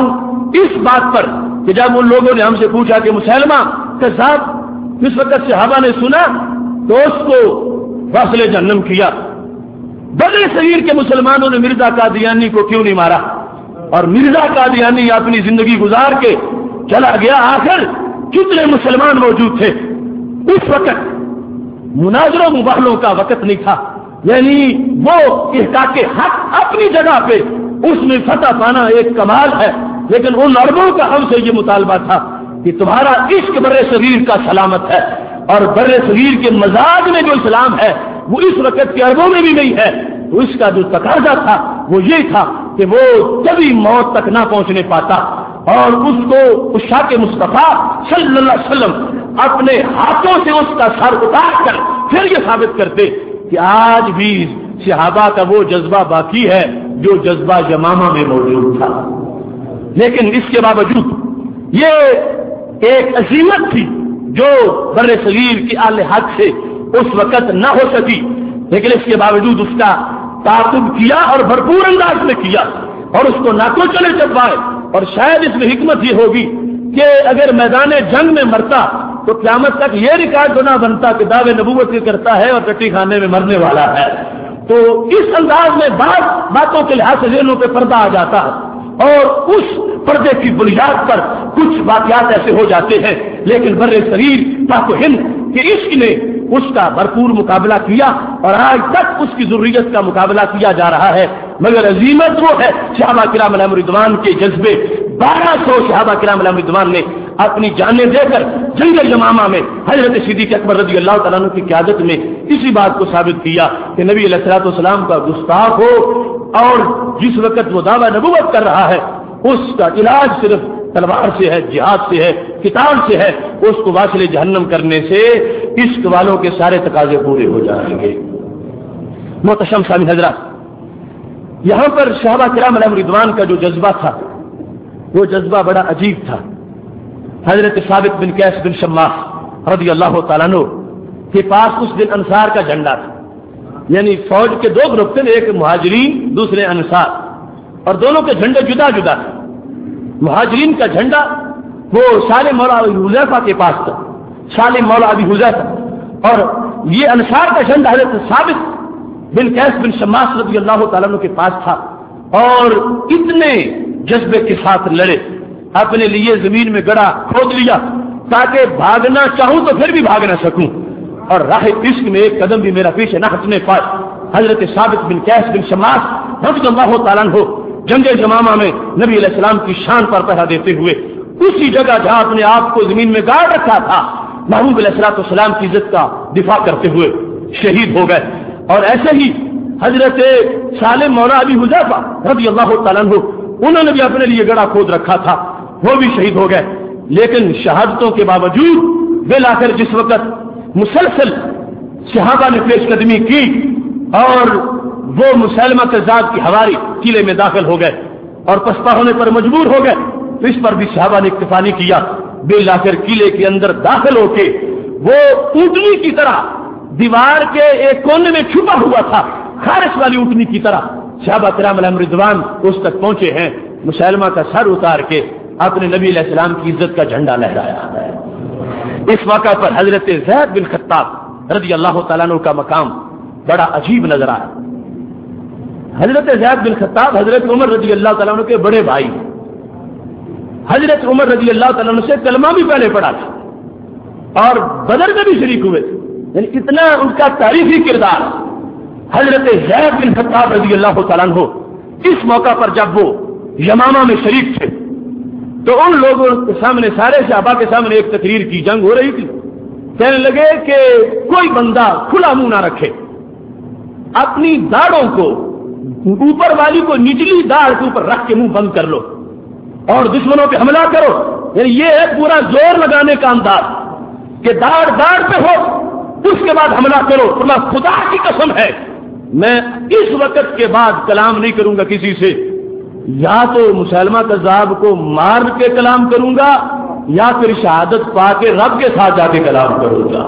S2: اس بات پر کہ جب ان لوگوں نے ہم سے پوچھا کہ مسلمہ کذاب، اس وقت صحابہ نے سنا تو اس کو واصل جہنم کیا۔ بڑے صغیر کے مسلمانوں نے مرزا قادیانی کو کیوں نہیں مارا؟ اور مرزا قادیانی اپنی زندگی گزار کے چلا گیا۔ آخر کتنے مسلمان موجود تھے اس وقت؟ مناظروں مباحلوں کا وقت نہیں تھا، یعنی وہ احقاق حق اپنی جگہ پہ اس میں فتح پانا ایک کمال ہے، لیکن ان عربوں کا ہم سے یہ مطالبہ تھا کہ تمہارا عشق بر صغیر کا سلامت ہے، اور بر صغیر کے مزاج میں جو اسلام ہے وہ اس وقت کے عربوں میں بھی نہیں ہے۔ تو اس کا جو تقاضا تھا وہ یہ تھا کہ وہ کبھی موت تک نہ پہنچنے پاتا، اور اس کو عشاق مصطفیٰ صلی اللہ علیہ وسلم اپنے ہاتھوں سے اس کا سر اتار کر پھر یہ ثابت کرتے کہ آج بھی صحابہ کا وہ جذبہ باقی ہے جو جذبہ یمامہ میں موجود تھا۔ لیکن اس کے باوجود یہ ایک عظیمت تھی جو بر صغیر کی اہل حق سے اس وقت نہ ہو سکی، لیکن اس کے باوجود اس کا تعاقب کیا اور بھرپور انداز میں کیا، اور اس کو نہ تو چلے چپائے۔ اور شاید اس میں حکمت یہ ہوگی کہ اگر میدان جنگ میں مرتا تو قیامت تک یہ ریکارڈ نہ بنتا کہ دعوے نبوت کے کرتا ہے اور ٹٹی خانے میں مرنے والا ہے۔ تو اس انداز میں بعض باتوں کے لحاظ سے ذہنوں پہ پردہ آ جاتا ہے، اور اس پردے کی بنیاد پر کچھ واقعات ایسے ہو جاتے ہیں، لیکن بر صغیر پاک و ہند کے عشق نے اس کا بھرپور مقابلہ کیا، اور آج تک اس کی ضروریت کا مقابلہ کیا جا رہا ہے۔ مگر عظیمت وہ ہے صحابہ کرام علیہم رضوان کے جذبے۔ 1200 صحابہ کرام علیہم رضوان نے اپنی جانیں دے کر جنگ یمامہ میں حضرت صدیق اکبر رضی اللہ تعالیٰ عنہ کی قیادت میں اسی بات کو ثابت کیا کہ نبی علیہ الصلوۃ والسلام کا گستاخ ہو، اور جس وقت وہ دعویٰ نبوت کر رہا ہے اس کا علاج صرف تلوار سے ہے، جہاد سے ہے، قتال سے ہے، اس کو واصل جہنم کرنے سے عشق والوں کے سارے تقاضے پورے ہو جائیں گے۔ محتشم سامعین حضرات، یہاں پر صحابہ کرام علیہم رضوان کا جو جذبہ تھا وہ جذبہ بڑا عجیب تھا۔ حضرت ثابت بن قیس بن شماس رضی اللہ تعالیٰ عنہ کے پاس اس دن انصار کا جھنڈا تھا، یعنی فوج کے دو گروپ تھے، ایک مہاجرین دوسرے انصار، اور دونوں کے جھنڈے جدا جدا تھے۔ مہاجرین کا جھنڈا وہ سالم مولا ابی حذیفہ کے پاس تھا، سالم مولا ابی حذیفہ، اور یہ انصار کا جھنڈا حضرت ثابت بن قیس بن شماس رضی اللہ تعالیٰ عنہ کے پاس تھا، اور اتنے جذبے کے ساتھ لڑے، اپنے لیے زمین میں گڑا کھود لیا تاکہ بھاگنا چاہوں تو پھر بھی بھاگ نہ سکوں، اور راہ عشق میں ایک قدم بھی میرا پیچھے نہ ہٹنے پائے۔ حضرت ثابت بن قیس بن شماس رضی اللہ تعالیٰ عنہ جنگ یمامہ میں نبی علیہ السلام کی شان پر پہرا دیتے ہوئے اسی جگہ جہاں اپنے آپ کو زمین میں گاڑ رکھا تھا محبوب علیہ السلام کی عزت کا دفاع کرتے ہوئے شہید ہو گئے۔ اور ایسے ہی حضرت سالم مولا ابی حذیفہ رضی اللہ تعالیٰ عنہ، انہوں نے بھی اپنے لیے گڑا کھود رکھا تھا، وہ بھی شہید ہو گئے۔ لیکن شہادتوں کے باوجود بالآخر جس وقت مسلسل صحابہ نے پیش قدمی کی اور وہ مسلمہ کذاب کی ہواری قلعے میں داخل ہو گئے اور پسپا ہونے پر مجبور ہو گئے، تو اس پر بھی صحابہ نے اکتفا نہیں کیا۔ بالآخر قلعے کے اندر داخل ہو کے وہ اونٹنی کی طرح دیوار کے ایک کونے میں چھپا ہوا تھا، خارش والی اونٹنی کی طرح صحابہ کرام علیہم رضوان اس تک پہنچے ہیں، مسلمہ کا سر اتار کے اپنے نبی علیہ السلام کی عزت کا جھنڈا لہرایا ہے۔ اس موقع پر حضرت زید بن خطاب رضی اللہ تعالیٰ عنہ کا مقام بڑا عجیب نظر آیا۔ حضرت زید بن خطاب حضرت عمر رضی اللہ تعالیٰ عنہ کے بڑے بھائی، حضرت عمر رضی اللہ تعالیٰ عنہ سے کلمہ بھی پہلے پڑھا تھا اور بدر میں بھی شریک ہوئے تھے، یعنی اتنا ان کا تاریخی کردار۔ حضرت زید بن خطاب رضی اللہ تعالیٰ عنہ اس موقع پر جب وہ یمامہ میں شریک تھے تو ان لوگوں کے سامنے، سارے صحابہ کے سامنے ایک تقریر کی، جنگ ہو رہی تھی، کہنے لگے کہ کوئی بندہ کھلا منہ نہ رکھے، اپنی داڑھوں کو اوپر والی کو نچلی داڑھ کے اوپر رکھ کے منہ بند کر لو اور دشمنوں پہ حملہ کرو۔ یعنی یہ ہے پورا زور لگانے کا انداز کہ داڑھ پہ ہو، اس کے بعد حملہ کرو۔ خدا کی قسم ہے میں اس وقت کے بعد کلام نہیں کروں گا کسی سے، یا تو مسلمہ کذاب کو مار کے کلام کروں گا یا پھر شہادت پا کے رب کے ساتھ جا کے کلام کروں گا۔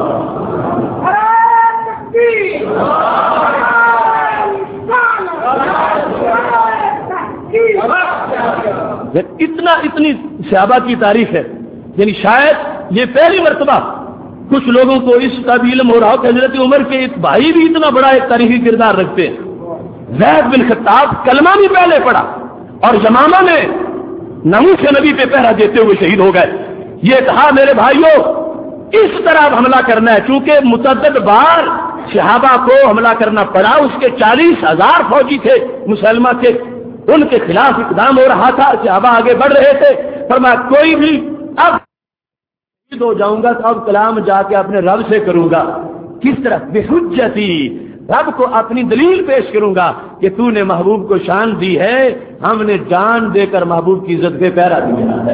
S2: اتنی صحابہ کی تاریخ ہے، یعنی شاید یہ پہلی مرتبہ کچھ لوگوں کو اس کا بھی علم ہو رہا ہو کہ حضرت عمر کے ایک بھائی بھی اتنا بڑا ایک تاریخی کردار رکھتے ہیں۔ زید بن خطاب کلمہ بھی پہلے پڑھا اور یمامہ میں ناموس نبی پہ پہرا دیتے ہوئے شہید ہو گئے۔ یہ کہا میرے بھائیوں اس طرح حملہ کرنا ہے، چونکہ متعدد بار صحابہ کو حملہ کرنا پڑا، اس کے 40,000 فوجی تھے مسلمہ کے، ان کے خلاف اقدام ہو رہا تھا، صحابہ آگے بڑھ رہے تھے۔ فرمایا کوئی بھی اب شہید ہو جاؤں گا تو اب کلام جا کے اپنے رب سے کروں گا، کس طرح؟ بحجتی، رب کو اپنی دلیل پیش کروں گا کہ تو نے محبوب کو شان دی ہے، ہم نے جان دے کر محبوب کی عزت پہ پہرا دیا ہے۔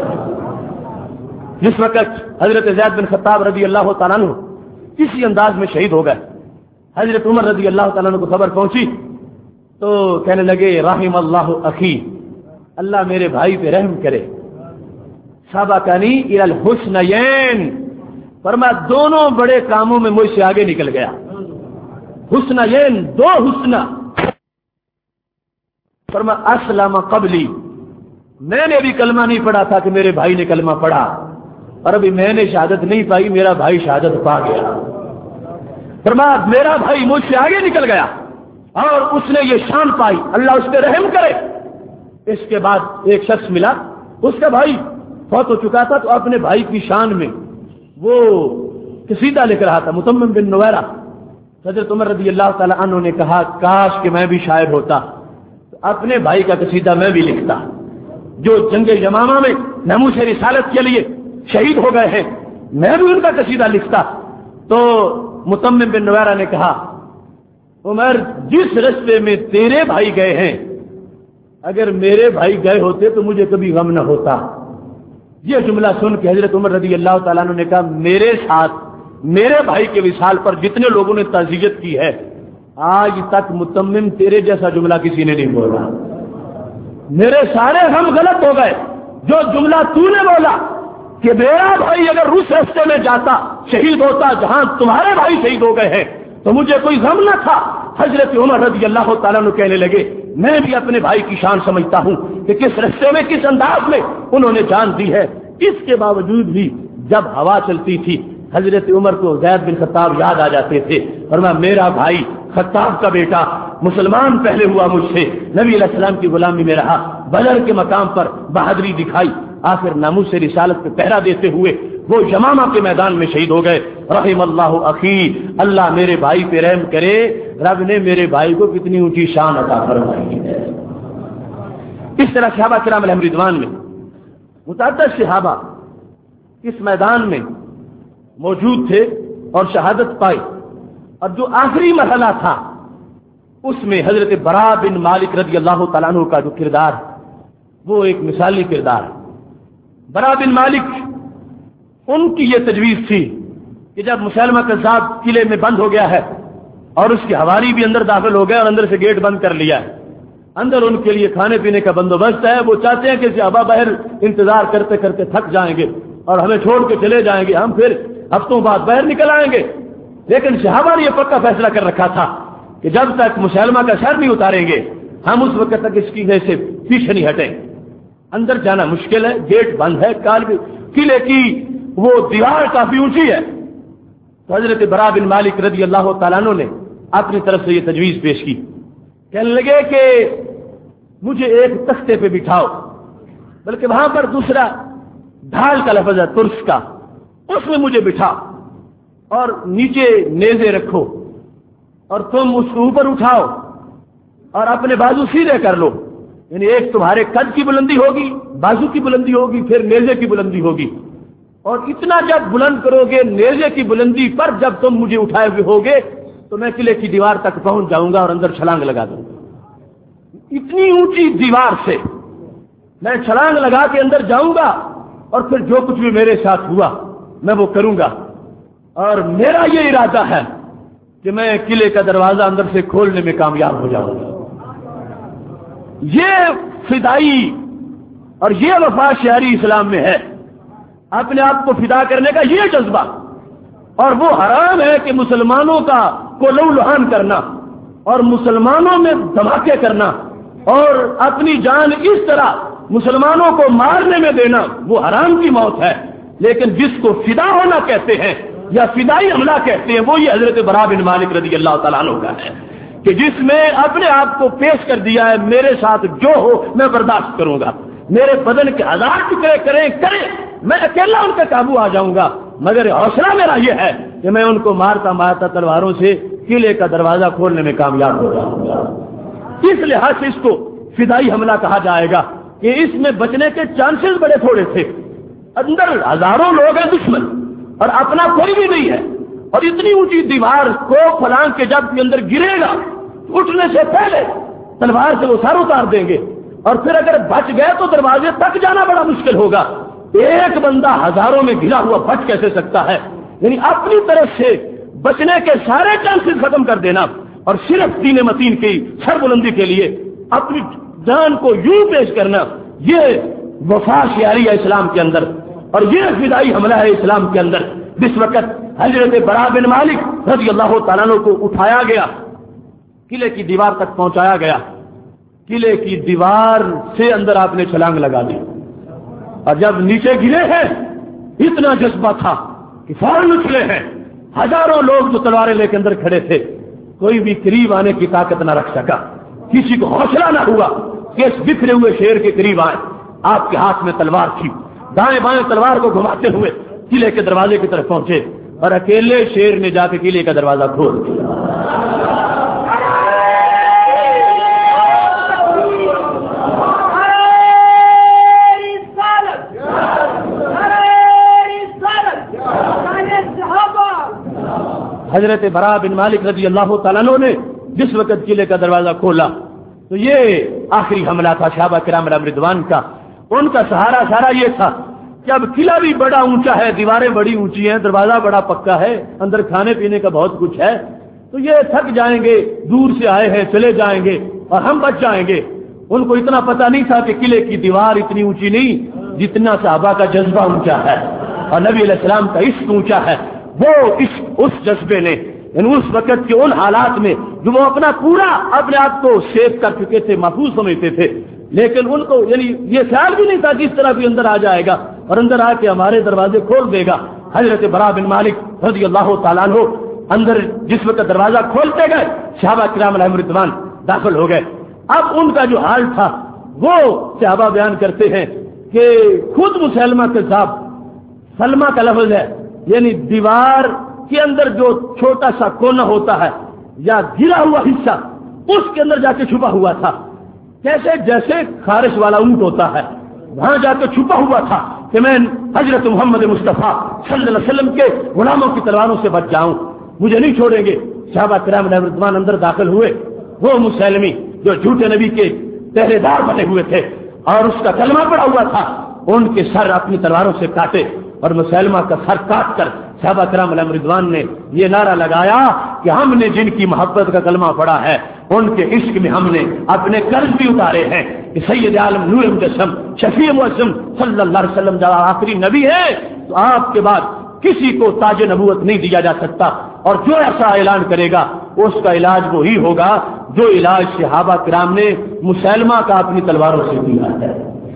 S2: جس وقت حضرت زید بن خطاب رضی اللہ تعالیٰ عنہ کسی انداز میں شہید ہو گئے، حضرت عمر رضی اللہ تعالیٰ عنہ کو خبر پہنچی تو کہنے لگے رحم اللہ اخی، اللہ میرے بھائی پہ رحم کرے، سبقنی الی الحسنین، فرمایا دونوں بڑے کاموں میں مجھ سے آگے نکل گیا۔ حسنین، دو حسنہ، فرمایا اسلم قبلی، میں نے بھی کلمہ نہیں پڑھا تھا کہ میرے بھائی نے کلمہ پڑھا، اور ابھی میں نے شہادت نہیں پائی، میرا بھائی شہادت پا گیا۔ فرمایا میرا بھائی مجھ سے آگے نکل گیا اور اس نے یہ شان پائی، اللہ اس پہ رحم کرے۔ اس کے بعد ایک شخص ملا، اس کا بھائی فوت ہو چکا تھا، تو اپنے بھائی کی شان میں وہ قصیدہ لکھ رہا تھا، متمم بن نویرہ۔ حضرت عمر رضی اللہ تعالی عنہ نے کہا کاش کہ میں بھی شاعر ہوتا، تو اپنے بھائی کا قصیدہ میں بھی لکھتا، جو جنگ یمامہ میں ناموس رسالت کے لیے شہید ہو گئے ہیں، میں بھی ان کا قصیدہ لکھتا۔ تو متمم بن نویرہ نے کہا عمر جس رستے میں تیرے بھائی گئے ہیں، اگر میرے بھائی گئے ہوتے تو مجھے کبھی غم نہ ہوتا۔ یہ جملہ سن کے حضرت عمر رضی اللہ تعالیٰ عنہ نے کہا میرے ساتھ میرے بھائی کے وصال پر جتنے لوگوں نے تعزیت کی ہے، آج تک متمم تیرے جیسا جملہ کسی نے نہیں بولا، میرے سارے غم غلط ہو گئے۔ جو جملہ تو نے بولا کہ میرا بھائی اگر اس راستے میں جاتا شہید ہوتا جہاں تمہارے بھائی شہید ہو گئے ہیں تو مجھے کوئی غم نہ تھا۔ حضرت عمر رضی اللہ تعالیٰ عنہ کہنے لگے میں بھی اپنے بھائی کی شان سمجھتا ہوں کہ کس راستے میں کس انداز میں انہوں نے جان دی ہے۔ اس کے باوجود بھی جب ہوا چلتی تھی حضرت عمر کو زید بن خطاب یاد آ جاتے تھے، فرمایا میرا بھائی خطاب کا بیٹا مسلمان پہلے ہوا مجھ سے، نبی علیہ السلام کی غلامی میں رہا، بدر کے مقام پر بہادری دکھائی، آخر ناموس سے رسالت پہ پہرا دیتے ہوئے وہ یمامہ کے میدان میں شہید ہو گئے۔ رحم اللہ اخی، اللہ میرے بھائی پہ رحم کرے، رب نے میرے بھائی کو کتنی اونچی شان عطا فرمائی ہے۔ اس طرح صحابہ کرام علیہم رضوان میں متعدد صحابہ اس میدان میں موجود تھے اور شہادت پائی، اور جو آخری مرحلہ تھا اس میں حضرت برا بن مالک رضی اللہ تعالیٰ عنہ کا جو کردار وہ ایک مثالی کردار ہے۔ برا بن مالک، ان کی یہ تجویز تھی کہ جب مسلمہ کذاب قلعے میں بند ہو گیا ہے اور اس کے حواری بھی اندر داخل ہو گئے اور اندر سے گیٹ بند کر لیا ہے، اندر ان کے لیے کھانے پینے کا بندوبست ہے، وہ چاہتے ہیں کہ صحابہ باہر انتظار کرتے کرتے تھک جائیں گے اور ہمیں چھوڑ کے چلے جائیں گے، ہم پھر ہفتوں بعد باہر نکل آئیں گے۔ لیکن صحابہ نے یہ پکا فیصلہ کر رکھا تھا کہ جب تک مسلمہ کا سر نہیں اتاریں گے ہم اس وقت تک اس قلعے سے پیچھے نہیں ہٹیں۔ اندر جانا مشکل ہے، گیٹ بند ہے، قلعے کی وہ دیوار کافی اونچی ہے۔ تو حضرت برا بن مالک رضی اللہ تعالیٰ عنہ نے اپنی طرف سے یہ تجویز پیش کی، کہنے لگے کہ مجھے ایک تختے پہ بٹھاؤ، بلکہ وہاں پر دوسرا ڈھال کا لفظ ہے ترس کا، اس میں مجھے بٹھا اور نیچے نیزے رکھو اور تم اس کو اوپر اٹھاؤ اور اپنے بازو سیدھے کر لو، یعنی ایک تمہارے قد کی بلندی ہوگی، بازو کی بلندی ہوگی، پھر نیزے کی بلندی ہوگی، اور اتنا جب بلند کرو گے نیزے کی بلندی پر جب تم مجھے اٹھائے ہوئے ہوگے تو میں قلعے کی دیوار تک پہنچ جاؤں گا اور اندر چھلانگ لگا دوں گا۔ اتنی اونچی دیوار سے میں چھلانگ لگا کے اندر جاؤں گا اور پھر جو کچھ بھی میرے ساتھ ہوا میں وہ کروں گا، اور میرا یہ ارادہ ہے کہ میں قلعے کا دروازہ اندر سے کھولنے میں کامیاب ہو جاؤں گا۔ یہ فدائی اور یہ وفا شعری اسلام میں ہے، اپنے آپ کو فدا کرنے کا یہ جذبہ، اور وہ حرام ہے کہ مسلمانوں کو لو لہان کرنا اور مسلمانوں میں دھماکے کرنا اور اپنی جان اس طرح مسلمانوں کو مارنے میں دینا وہ حرام کی موت ہے، لیکن جس کو فدا ہونا کہتے ہیں یا فدائی حملہ کہتے ہیں وہ یہ حضرت برا بن مالک رضی اللہ تعالیٰ عنہ کا ہے کہ جس میں اپنے آپ کو پیش کر دیا ہے میرے ساتھ جو ہو میں برداشت کروں گا، میرے بدن کے 1000 ٹکڑے کریں میں اکیلا ان پہ قابو آ جاؤں گا، مگر حوصلہ میرا یہ ہے کہ میں ان کو مارتا مارتا تلواروں سے قلعے کا دروازہ کھولنے میں کامیاب ہو جاؤں گا۔ اس لحاظ سے اس کو فدائی حملہ کہا جائے گا کہ اس میں بچنے کے چانسز بڑے تھوڑے تھے، اندر ہزاروں لوگ ہیں دشمن اور اپنا کوئی بھی نہیں ہے، اور اتنی اونچی دیوار کو پھلانگ کے جب کے اندر گرے گا اٹھنے سے پہلے تلوار سے وہ سر اتار دیں گے، اور پھر اگر بچ گئے تو دروازے تک جانا بڑا مشکل ہوگا۔ ایک بندہ ہزاروں میں گھرا ہوا بچ کیسے سکتا ہے؟ یعنی اپنی طرف سے بچنے کے سارے چانسز ختم کر دینا اور صرف سینے متین کی سر بلندی کے لیے اپنی جان کو یوں پیش کرنا، یہ وفا شعاری ہے اسلام کے اندر، اور یہ فدائی حملہ ہے اسلام کے اندر۔ جس وقت حضرت برا بن مالک رضی اللہ تعالیٰ عنہ کو اٹھایا گیا، قلعے کی دیوار تک پہنچایا گیا، قلعے کی دیوار سے اندر آپ نے چھلانگ لگا دی، اور جب نیچے گرے ہیں اتنا جذبہ تھا کہ فوراً اچھلے ہیں۔ ہزاروں لوگ جو تلواریں لے کے اندر کھڑے تھے، کوئی بھی قریب آنے کی طاقت نہ رکھ سکا، کسی کو حوصلہ نہ ہوا کہ اس بکھرے ہوئے شیر کے قریب آئے۔ آپ کے ہاتھ میں تلوار تھی، دائیں بائیں تلوار کو گھماتے ہوئے قلعے کے دروازے کی طرف پہنچے، اور اکیلے شیر نے جا کے قلعے کا دروازہ کھول دیا۔ حضرت برا بن مالک رضی اللہ تعالیٰ عنہ نے جس وقت قلعے کا دروازہ کھولا تو یہ آخری حملہ تھا صحابہ کرام علیہم رضوان کا۔ ان کا سہارا یہ تھا کہ اب قلعہ بھی بڑا اونچا ہے، دیواریں بڑی اونچی ہیں، دروازہ بڑا پکا ہے، اندر کھانے پینے کا بہت کچھ ہے، تو یہ تھک جائیں گے، دور سے آئے ہیں چلے جائیں گے اور ہم بچ جائیں گے۔ ان کو اتنا پتہ نہیں تھا کہ قلعے کی دیوار اتنی اونچی نہیں جتنا صحابہ کا جذبہ اونچا ہے اور نبی علیہ السلام کا عشق اونچا ہے۔ وہ اس جذبے نے اس وقت کے ان حالات میں جو وہ اپنا پورا اپنے آپ کو سیو کر چکے تھے، محفوظ سمجھتے تھے، لیکن ان کو یعنی یہ خیال بھی نہیں تھا کہ اس طرح بھی اندر آ جائے گا اور اندر آ کے ہمارے دروازے کھول دے گا۔ حضرت برا بن مالک رضی اللہ تعالیٰ عنہ اندر جس وقت دروازہ کھولتے گئے صحابہ کرام علیہم رضوان داخل ہو گئے۔ اب ان کا جو حال تھا وہ صحابہ بیان کرتے ہیں کہ خود مسلمہ کے ساتھ سلمہ کا لفظ ہے، یعنی دیوار کے اندر جو چھوٹا سا کونا ہوتا ہے یا گرا ہوا حصہ اس کے اندر جا کے چھپا ہوا تھا، جیسے خارش والا اونٹ ہوتا ہے، وہاں جا کے چھپا ہوا تھا کہ میں حضرت محمد مصطفیٰ صلی اللہ علیہ وسلم کے غلاموں کی تلواروں سے بچ جاؤں، مجھے نہیں چھوڑیں گے۔ صحابہ کرام علیہم رضوان اندر داخل ہوئے، وہ مسلمی جو جھوٹے نبی کے پہرے دار بنے ہوئے تھے اور اس کا کلمہ پڑا ہوا تھا، ان کے سر اپنی تلواروں سے کاٹے اور مسلمہ کا سر کاٹ کر صحابہ کرام علیہم رضوان نے یہ نعرہ لگایا کہ ہم نے جن کی محبت کا کلمہ پڑھا ہے ان کے عشق میں ہم نے اپنے قرض بھی اتارے ہیں کہ سید عالم نور مجسم شفیع معظم صلی اللہ علیہ وسلم جب آخری نبی ہے تو آپ کے بعد کسی کو تاج نبوت نہیں دیا جا سکتا، اور جو ایسا اعلان کرے گا اس کا علاج وہی ہوگا جو علاج صحابہ کرام نے مسلمہ کا اپنی تلواروں سے کیا ہے۔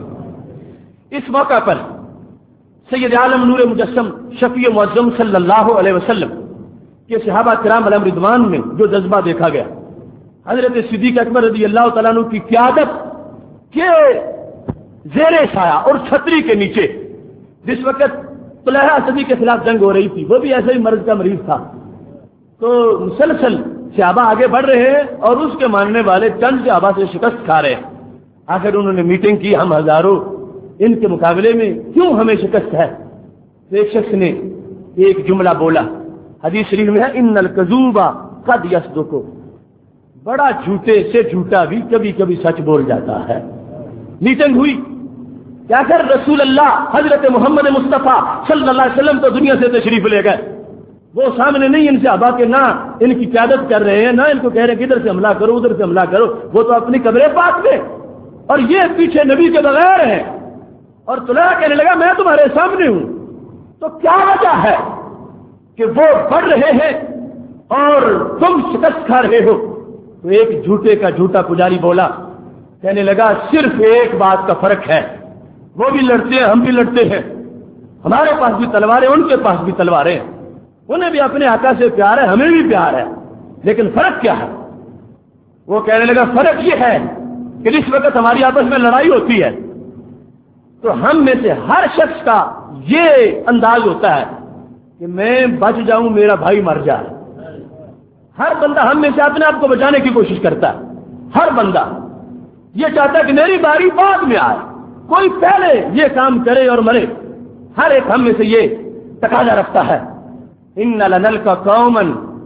S2: اس موقع پر سید عالم نور مجسم شفیع معظم صلی اللہ علیہ وسلم کے صحابہ کرام علیہم رضوان میں جو جذبہ دیکھا گیا، حضرت صدیق اکبر رضی اللہ تعالیٰ عنہ کی قیادت کے زیر سایہ اور چھتری کے نیچے جس وقت طلحہ صدی کے خلاف جنگ ہو رہی تھی، وہ بھی ایسے ہی مرض کا مریض تھا، تو مسلسل صحابہ آگے بڑھ رہے ہیں اور اس کے ماننے والے چند صحابہ سے شکست کھا رہے ہیں۔ آخر انہوں نے میٹنگ کی، ہم ہزاروں ان کے مقابلے میں کیوں ہمیں شکست ہے؟ تو ایک شخص نے ایک جملہ بولا، حدیث شریف میں ہے ان الکذوب قد یصدق، بڑا جھوٹے سے جھوٹا بھی کبھی کبھی سچ بول جاتا ہے۔ میٹنگ ہوئی، کیا کر رسول اللہ حضرت محمد مصطفیٰ صلی اللہ علیہ وسلم تو دنیا سے تشریف لے گئے، وہ سامنے نہیں ان صحابہ کے، نہ ان کی قیادت کر رہے ہیں، نہ ان کو کہہ رہے ہیں کہ ادھر سے حملہ کرو ادھر سے حملہ کرو، وہ تو اپنی قبر پاک میں، اور یہ پیچھے نبی کے بغیر ہیں۔ اور طلحہ کہنے لگا میں تمہارے سامنے ہوں، تو کیا وجہ ہے کہ وہ بڑھ رہے ہیں اور تم شکست کھا رہے ہو؟ تو ایک جھوٹے کا جھوٹا پجاری بولا کہنے لگا صرف ایک بات کا فرق ہے، وہ بھی لڑتے ہیں ہم بھی لڑتے ہیں، ہمارے پاس بھی تلواریں ان کے پاس بھی تلواریں ہیں، انہیں بھی اپنے آقا سے پیار ہے ہمیں بھی پیار ہے، لیکن فرق کیا ہے؟ وہ کہنے لگا فرق یہ ہے کہ جس وقت ہماری آپس میں لڑائی ہوتی ہے تو ہم میں سے ہر شخص کا یہ انداز ہوتا ہے کہ میں بچ جاؤں میرا بھائی مر جائے۔ ہر بندہ ہم میں سے اپنے آپ کو بچانے کی کوشش کرتا ہے، ہر بندہ یہ چاہتا ہے کہ میری باری بعد میں آئے، کوئی پہلے یہ کام کرے اور مرے، ہر ایک ہم میں سے یہ تقاضا رکھتا ہے۔ ان لنلقى قوما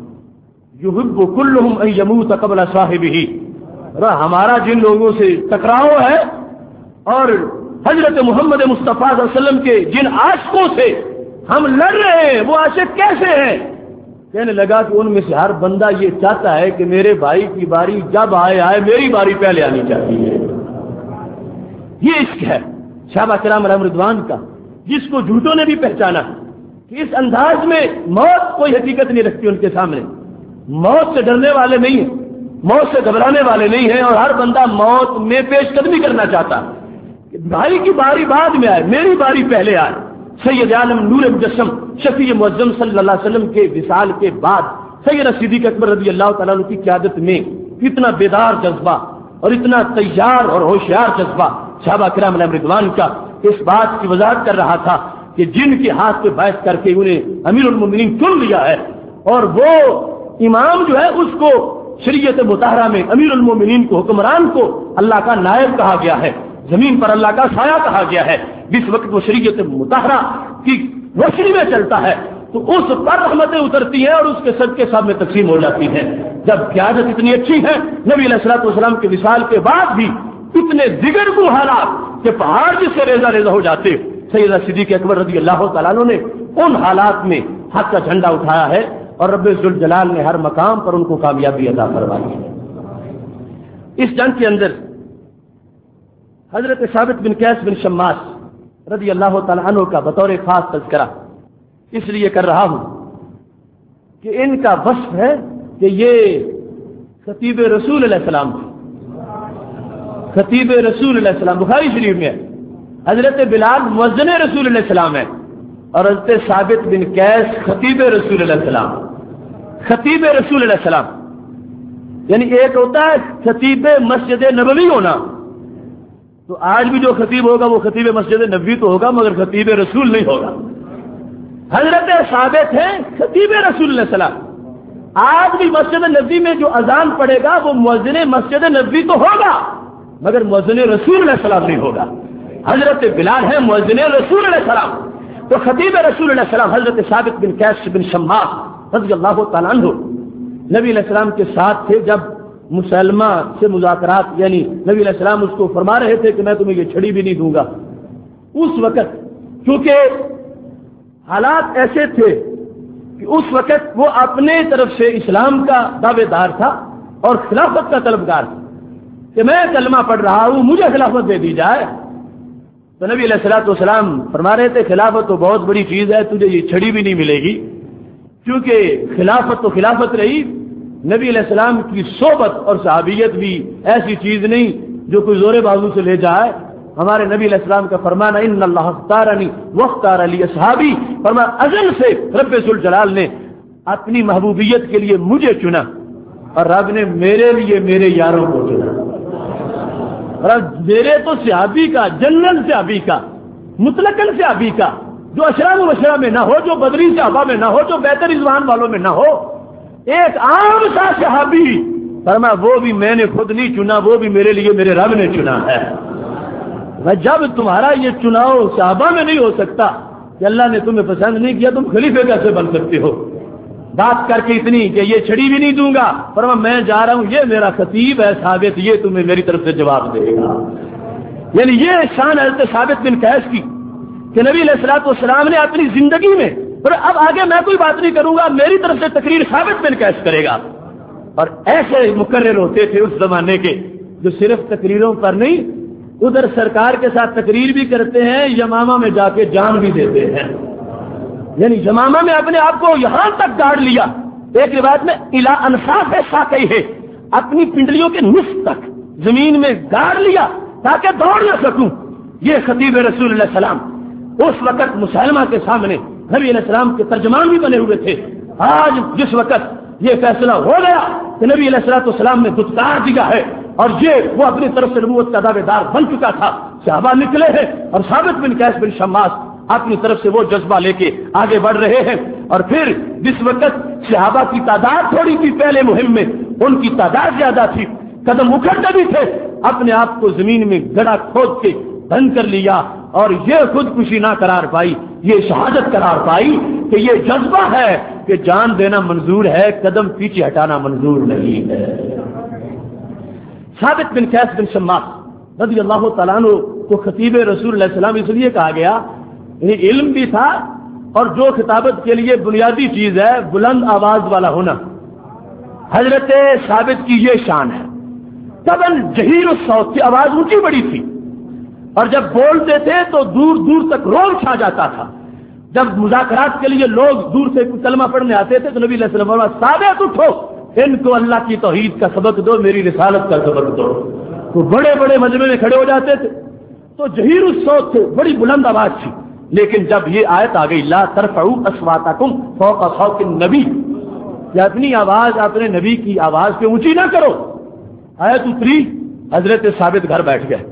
S2: يحب كلهم ان يموت قبل صاحبه، ہمارا جن لوگوں سے ٹکراؤ ہے اور حضرت محمد مصطفیٰ صلی اللہ علیہ وسلم کے جن عاشقوں سے ہم لڑ رہے ہیں وہ عاشق کیسے ہیں؟ کہنے لگا کہ ان میں سے ہر بندہ یہ چاہتا ہے کہ میرے بھائی کی باری جب آئے میری باری پہلے آنی چاہیے۔ یہ عشق ہے صحابہ کرام علیہم رضوان کا، جس کو جھوٹوں نے بھی پہچانا کہ اس انداز میں موت کوئی حقیقت نہیں رکھتی ان کے سامنے، موت سے ڈرنے والے نہیں ہیں، موت سے گھبرانے والے نہیں ہیں، اور ہر بندہ موت میں پیش قدمی کرنا چاہتا کہ بھائی کی باری بعد میں آئے میری باری پہلے آئے۔ سید عالم نور مجسم شفیع معظم صلی اللہ علیہ وسلم کے وصال کے بعد سیدنا صدیق اکبر رضی اللہ تعالیٰ عنہ کی قیادت میں اتنا بیدار جذبہ اور اتنا تیار اور ہوشیار جذبہ صحابہ کرام علیہم رضوان کا اس بات کی وضاحت کر رہا تھا کہ جن کے ہاتھ پہ بیعت کر کے انہیں امیر المومنین چن لیا ہے، اور وہ امام جو ہے اس کو شریعت مطہرہ میں امیر المومنین کو، حکمران کو اللہ کا نائب کہا گیا ہے، زمین پر اللہ کا سایہ کہا گیا ہے۔ جس وقت وہ شریعت مطہرہ کی روشنی میں چلتا ہے تو اس پر رحمتیں اترتی ہیں اور اس کے صدقے سب میں تقسیم ہو جاتی ہیں۔ جب قیادت اتنی اچھی ہے، نبی علیہ الصلوۃ والسلام کے وصال کے بعد بھی اتنے دگرگوں حالات کہ پہاڑ جس سے ریزہ ریزہ ہو جاتے، سیدنا صدیق اکبر رضی اللہ تعالیٰ عنہ نے ان حالات میں حق کا جھنڈا اٹھایا ہے اور رب ذوالجلال نے ہر مقام پر ان کو کامیابی عطا فرمائی ہے۔ اس جنگ کے اندر حضرت ثابت بن قیس بن شماس رضی اللہ تعالیٰ عنہ کا بطور خاص تذکرہ اس لیے کر رہا ہوں کہ ان کا وصف ہے کہ یہ خطیب رسول علیہ السلام تھے، خطیب رسول علیہ السلام بخاری شریف میں ہے۔ حضرت بلال مؤذن رسول علیہ السلام ہے اور حضرت ثابت بن قیس خطیب رسول علیہ السلام، خطیب رسول علیہ السلام، یعنی ایک ہوتا ہے خطیب مسجد نبوی ہونا، تو آج بھی جو خطیب ہوگا وہ خطیب مسجد نبوی تو ہوگا مگر خطیب رسول نہیں ہوگا۔ حضرت ثابت ہیں خطیب رسول علیہ السلام، آج بھی مسجد نبوی میں جو اذان پڑھے گا وہ مؤذن مسجد نبوی تو ہوگا مگر مؤذن رسول علیہ السلام نہیں ہوگا۔ حضرت بلال ہیں مؤذن رسول علیہ السلام، تو خطیب رسول علیہ السلام حضرت ثابت بن قیس بن شماس رضی اللہ تعالیٰ عنہ نبی علیہ السلام کے ساتھ تھے جب مسلمہ سے مذاکرات، یعنی نبی علیہ السلام اس کو فرما رہے تھے کہ میں تمہیں یہ چھڑی بھی نہیں دوں گا۔ اس وقت کیونکہ حالات ایسے تھے کہ اس وقت وہ اپنے طرف سے اسلام کا دعوے دار تھا اور خلافت کا طلبگار تھا کہ میں کلمہ پڑھ رہا ہوں مجھے خلافت دے دی جائے، تو نبی علیہ الصلوۃ والسلام فرما رہے تھے خلافت تو بہت بڑی چیز ہے، تجھے یہ چھڑی بھی نہیں ملے گی، کیونکہ خلافت تو خلافت رہی، نبی علیہ السلام کی صحبت اور صحابیت بھی ایسی چیز نہیں جو کوئی زور بازو سے لے جائے۔ ہمارے نبی علیہ السلام کا فرمانا ان اللہ اختارنی واختار علی اصحابی، فرمایا ازل سے رب ذوالجلال نے اپنی محبوبیت کے لیے مجھے چنا اور رب نے میرے لیے میرے یاروں کو چنا، اور میرے تو صحابی کا، جنرل صحابی کا، مطلقاً صحابی کا، جو اشرا مبشرہ میں نہ ہو، جو بدری صحابہ میں نہ ہو، جو بہتر رضوان والوں میں نہ ہو، ایک عام سا صحابی، فرمایا وہ بھی میں نے خود نہیں چنا، وہ بھی میرے لیے میرے رب نے چنا ہے۔ جب تمہارا یہ چناؤ صحابہ میں نہیں ہو سکتا کہ اللہ نے تمہیں پسند نہیں کیا، تم خلیفے کیسے بن سکتے ہو؟ بات کر کے اتنی کہ یہ چھڑی بھی نہیں دوں گا، فرمایا میں جا رہا ہوں، یہ میرا خطیب ہے ثابت، یہ تمہیں میری طرف سے جواب دے گا۔ یعنی یہ شان حضرت ثابت بن قیس کی کہ نبی علیہ الصلوۃ والسلام نے اپنی زندگی میں، اور اب آگے میں کوئی بات نہیں کروں گا، میری طرف سے تقریر ثابت بن قیس کرے گا۔ اور ایسے مقرر ہوتے تھے اس زمانے کے جو صرف تقریروں پر نہیں، ادھر سرکار کے ساتھ تقریر بھی کرتے ہیں، یمامہ میں جا کے جان بھی دیتے ہیں، یعنی یمامہ میں اپنے آپ کو یہاں تک گاڑ لیا، ایک روایت میں الا انصاف ساقی ہے، اپنی پنڈلیوں کے نصف تک زمین میں گاڑ لیا تاکہ دوڑ نہ سکوں. یہ خطیب رسول اللہ علیہ السلام اس وقت مسلمہ کے سامنے نبی علیہ السلام کے ترجمان بھی بنے ہوئے تھے. آج جس وقت یہ فیصلہ ہو گیا کہ نبی علیہ السلام نے دھتکار دیا ہے اور یہ وہ اپنی طرف سے نبوت کا دعوے دار بن چکا تھا, صحابہ نکلے ہیں اور ثابت بن قیس بن شماس اپنی طرف سے وہ جذبہ لے کے آگے بڑھ رہے ہیں. اور پھر جس وقت صحابہ کی تعداد تھوڑی تھی پہلے مہم میں, ان کی تعداد زیادہ تھی, قدم اکھڑتے بھی تھے, اپنے آپ کو زمین میں گڑھا کھود کے بند کر لیا اور یہ خودکشی نہ قرار پائی, یہ شہادت قرار پائی کہ یہ جذبہ ہے کہ جان دینا منظور ہے, قدم پیچھے ہٹانا منظور نہیں ہے. ثابت بن قیس بن شماس رضی اللہ تعالیٰ عنہ کو خطیب رسول اللہ علیہ وسلم اس لیے کہا گیا, علم بھی تھا اور جو خطابت کے لیے بنیادی چیز ہے بلند آواز والا ہونا. حضرت ثابت کی یہ شان ہے, تبن جہیر الصوت کی آواز اونچی بڑی تھی اور جب بولتے تھے تو دور دور تک رعب چھا جاتا تھا. جب مذاکرات کے لیے لوگ دور سے کلمہ پڑھنے آتے تھے تو نبی علیہ السلام فرمایا ثابت اٹھو, ان کو اللہ کی توحید کا سبق دو, میری رسالت کا سبق دو. تو بڑے بڑے مجمع میں کھڑے ہو جاتے تھے تو جہیر الصوت تھے, بڑی بلند آواز تھی. لیکن جب یہ آیت آ گئی لا ترفعوا اصواتکم فوق صوت النبی, یا اپنی آواز اپنے نبی کی آواز پہ اونچی نہ کرو, آیت اتری, حضرت ثابت گھر بیٹھ گئے.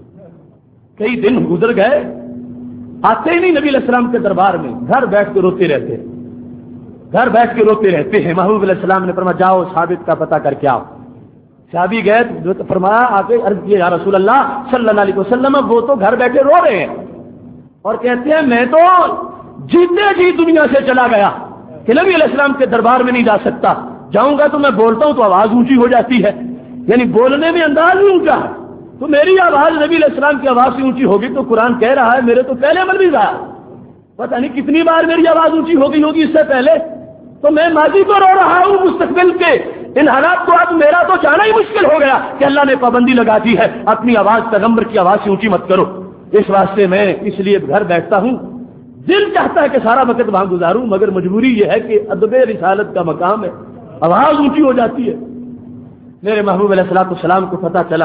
S2: کئی دن گزر گئے, آتے ہی نہیں نبی علیہ السلام کے دربار میں, گھر بیٹھ کے روتے رہتے, گھر بیٹھ کے روتے رہتے ہیں. محبوب علیہ السلام نے فرمایا جاؤ ثابت کا پتہ کر کے آؤ. صحابی گئے, فرمایا آ کے عرض کیا یا رسول اللہ صلی اللہ علیہ وسلم وہ تو گھر بیٹھے رو رہے ہیں اور کہتے ہیں میں تو جیتے جی دنیا سے چلا گیا کہ نبی علیہ السلام کے دربار میں نہیں جا سکتا, جاؤں گا تو میں بولتا ہوں تو آواز اونچی ہو جاتی ہے, یعنی بولنے میں انداز بھی اونچا ہے, تو میری آواز نبی علیہ السلام کی آواز سے اونچی ہوگی تو قرآن کہہ رہا ہے میرے تو پہلے عمل بھی رہا, پتہ نہیں کتنی بار میری آواز اونچی ہوگی اس سے پہلے, تو میں ماضی کو رو رہا ہوں, مستقبل کے ان حالات کو اب میرا تو جانا ہی مشکل ہو گیا کہ اللہ نے پابندی لگا دی ہے اپنی آواز پیغمبر کی آواز سے اونچی مت کرو. اس واسطے میں اس لیے گھر بیٹھتا ہوں, دل چاہتا ہے کہ سارا وقت وہاں گزاروں, مگر مجبوری یہ ہے کہ ادب رسالت کا مقام ہے, آواز اونچی ہو جاتی ہے. میرے محبوب علیہ السلام کو پتہ چلا,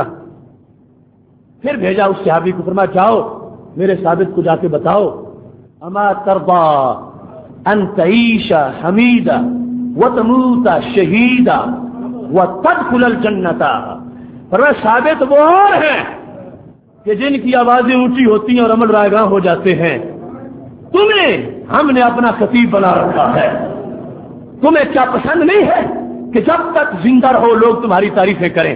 S2: پھر بھیجا اس صحابی کو, فرمایا جاؤ میرے ثابت کو جا کے بتاؤ اما ترضى ان تعيش حمیدا وتموت شہیدا وتدخل الجنة. فرمایا ثابت وہ اور ہیں کہ جن کی آوازیں اونچی ہوتی ہیں اور عمل رائگاں ہو جاتے ہیں, تمہیں ہم نے اپنا خطیب بنا رکھا ہے. تمہیں کیا پسند نہیں ہے کہ جب تک زندہ رہو لوگ تمہاری تعریفیں کریں,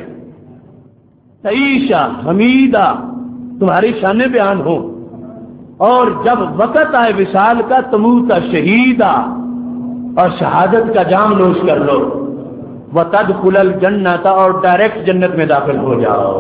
S2: تعیشہ حمیدہ تمہاری شانیں بیان ہو, اور جب وقت آئے وصال کا تموت شہیدہ, اور شہادت کا جام نوش کر لو, وتدخل الجنۃ اور ڈائریکٹ جنت میں داخل ہو جاؤ.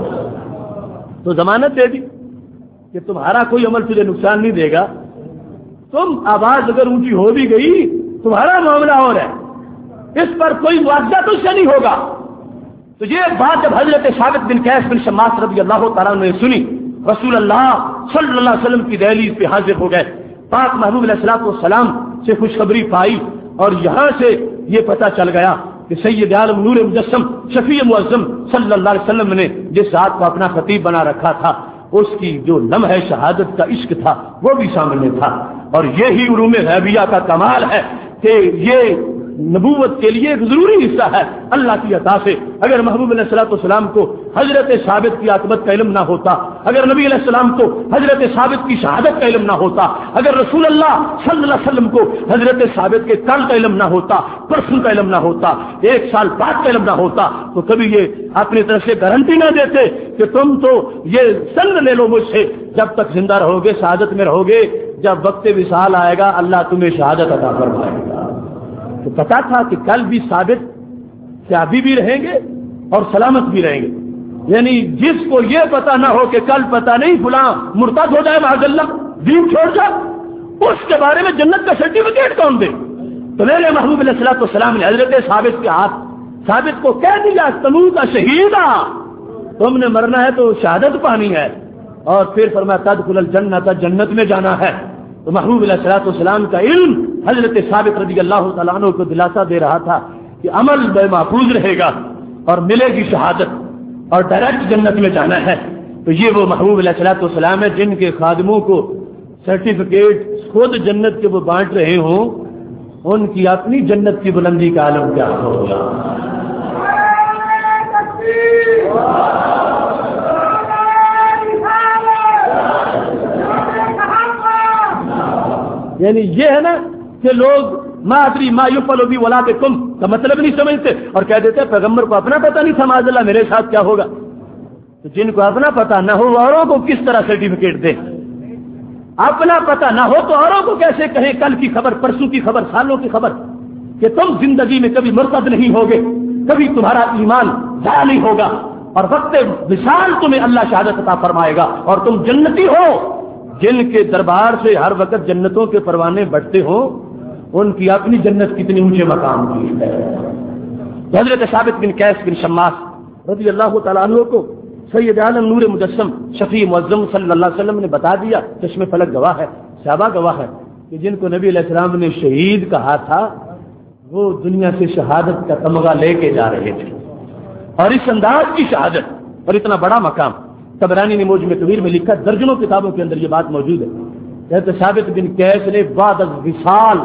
S2: تو ضمانت دے دی کہ تمہارا کوئی عمل تجھے نقصان نہیں دے گا, تم آواز اگر اونچی ہو بھی گئی تمہارا معاملہ اور ہے, اس پر کوئی معاوضہ تجھ سے نہیں ہوگا. تو یہ بات جب حضرت ثابت بن قیس بن شماس رضی اللہ تعالیٰ نے سنی, رسول اللہ صلی اللہ علیہ وسلم کی دہلیز پہ حاضر ہو گئے, پاک محبوب علیہ السلام سے خوشخبری پائی اور یہاں سے یہ پتہ چل گیا کہ سید عالم نور مجسم شفیع معظم صلی اللہ علیہ وسلم نے جس ذات کو اپنا خطیب بنا رکھا تھا اس کی جو لمحہ شہادت کا عشق تھا وہ بھی سامنے تھا. اور یہی علوم غیبیہ کا کمال ہے کہ یہ نبوت کے لیے ایک ضروری حصہ ہے اللہ کی عطا سے. اگر محبوب علیہ السلام کو حضرت ثابت کی عاقبت کا علم نہ ہوتا, اگر نبی علیہ السلام کو حضرت ثابت کی شہادت کا علم نہ ہوتا, اگر رسول اللہ صلی اللہ علیہ وسلم کو حضرت ثابت کے کل کا علم نہ ہوتا, پرسوں کا علم نہ ہوتا, 1 سال بعد کا علم نہ ہوتا, تو کبھی یہ اپنی طرف سے گارنٹی نہ دیتے کہ تم تو یہ سند لے لو مجھ سے, جب تک زندہ رہو گے شہادت میں رہو گے, جب وقت وصال آئے گا اللہ تمہیں شہادت عطا فرمائے گا. تو پتا تھا کہ کل بھی ثابت صحابی بھی رہیں گے اور سلامت بھی رہیں گے. یعنی جس کو یہ پتا نہ ہو کہ کل پتا نہیں فلاں مرتد ہو جائے معاذ اللہ, دین چھوڑ جائے, اس کے بارے میں جنت کا سرٹیفکیٹ کون دے؟ تو میرے محبوب علیہ السلام نے حضرت ثابت کے ہاتھ ثابت کو کہہ دیا تموت شہیدا, تم نے مرنا ہے تو شہادت پانی ہے, اور پھر فرمایا تدخل الجنۃ, جنت میں جانا ہے. تو محبوب علیہ السلام کا علم حضرت ثابت رضی اللہ تعالیٰ عنہ کو دلاسا دے رہا تھا کہ عمل بے محفوظ رہے گا اور ملے گی شہادت, اور ڈائریکٹ جنت میں جانا ہے، تو یہ وہ محبوب علیہ الصلوۃ والسلام ہے جن کے خادموں کو سرٹیفکیٹ خود جنت کے وہ بانٹ رہے ہوں، ان کی اپنی جنت کی بلندی کا عالم کیا ہوگا۔ یعنی یہ ہے نا کہ لوگ ما ادری ما یفعل بی ولا بکم کا مطلب نہیں سمجھتے اور کہہ دیتے پیغمبر کو اپنا پتہ نہیں تھا معاذ اللہ میرے ساتھ کیا ہوگا۔ تو جن کو اپنا پتہ نہ ہو اوروں کو کس طرح سرٹیفکیٹ دیں؟ اپنا پتہ نہ ہو تو اوروں کو کیسے کہیں کل کی خبر، پرسوں کی خبر، سالوں کی خبر کہ تم زندگی میں کبھی مرتد نہیں ہوگے، کبھی تمہارا ایمان ضائع نہیں ہوگا اور وقت وصال تمہیں اللہ شہادت عطا فرمائے گا اور تم جنتی ہو۔ جن کے دربار سے ہر وقت جنتوں کے پروانے بڑھتے ہوں، ان کی اپنی جنت کتنی اونچے مقام کی ہے۔ حضرت ثابت بن قیس بن شماس رضی اللہ تعالیٰ عنہ کو سید عالم نور مجسم شفیع معظم صلی اللہ علیہ وسلم نے بتا دیا، چشم فلک گواہ ہے، صحابہ گواہ ہے کہ جن کو نبی علیہ السلام نے شہید کہا تھا وہ دنیا سے شہادت کا تمغہ لے کے جا رہے تھے، اور اس انداز کی شہادت اور اتنا بڑا مقام طبرانی نے موجم کبیر میں لکھا، درجنوں کتابوں کے اندر یہ بات موجود ہے۔ حضرت ثابت بن قیس نے بعد از وصال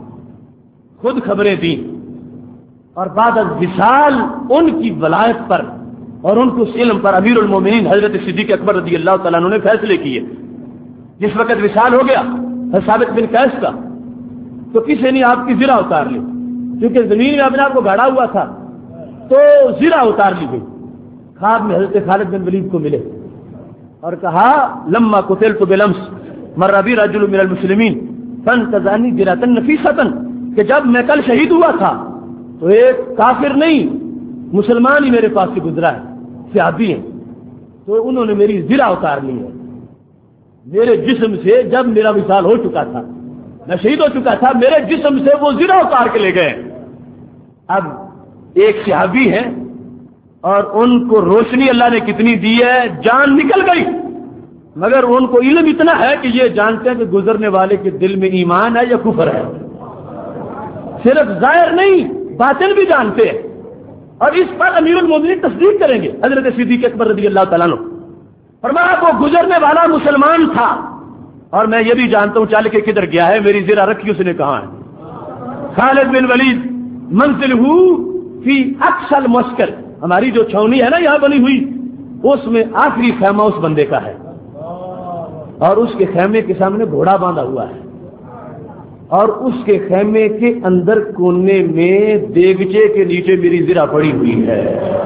S2: خود خبریں دیں اور بعد از وصال ان کی ولایت پر اور ان کو اس علم پر امیر المومنین حضرت صدیق اکبر رضی اللہ تعالیٰ عنہ نے فیصلے کیے۔ جس وقت وصال ہو گیا ثابت بن قیس کا تو کسی نے آپ کی زرہ اتار لی، کیونکہ زمین میں اپنے آپ کو گاڑا ہوا تھا تو زرہ اتار لی گئی۔ خواب میں حضرت خالد بن ولید کو ملے اور کہا لما قتلت بلمس مر بی رجل من المسلمین فانتزعنی جرۃ نفیسۃ، کہ جب میں کل شہید ہوا تھا تو ایک کافر نہیں مسلمان ہی میرے پاس سے گزرا ہے، صحابی ہیں، تو انہوں نے میری زرہ اتار لی ہے میرے جسم سے۔ جب میرا وصال ہو چکا تھا، میں شہید ہو چکا تھا، میرے جسم سے وہ زرہ اتار کے لے گئے۔ اب ایک صحابی ہیں اور ان کو روشنی اللہ نے کتنی دی ہے، جان نکل گئی، مگر ان کو علم اتنا ہے کہ یہ جانتے ہیں کہ گزرنے والے کے دل میں ایمان ہے یا کفر ہے، صرف ظاہر نہیں باطن بھی جانتے ہیں، اور اس پر امیر المومنین تصدیق کریں گے۔ حضرت صدیق اکبر رضی اللہ تعالیٰ عنہ فرمایا وہ گزرنے والا مسلمان تھا اور میں یہ بھی جانتا ہوں چل کے کدھر گیا ہے، میری زرہ رکھی اس نے کہاں ہے۔ خالد بن ولید منزل فی اقصى المعسكر، ہماری جو چھاونی ہے نا یہاں بنی ہوئی، اس میں آخری خیمہ اس بندے کا ہے، اور اس کے خیمے کے سامنے گھوڑا باندھا ہوا ہے، اور اس کے خیمے کے اندر کونے میں دیگچے کے نیچے میری زرہ پڑی ہوئی ہے۔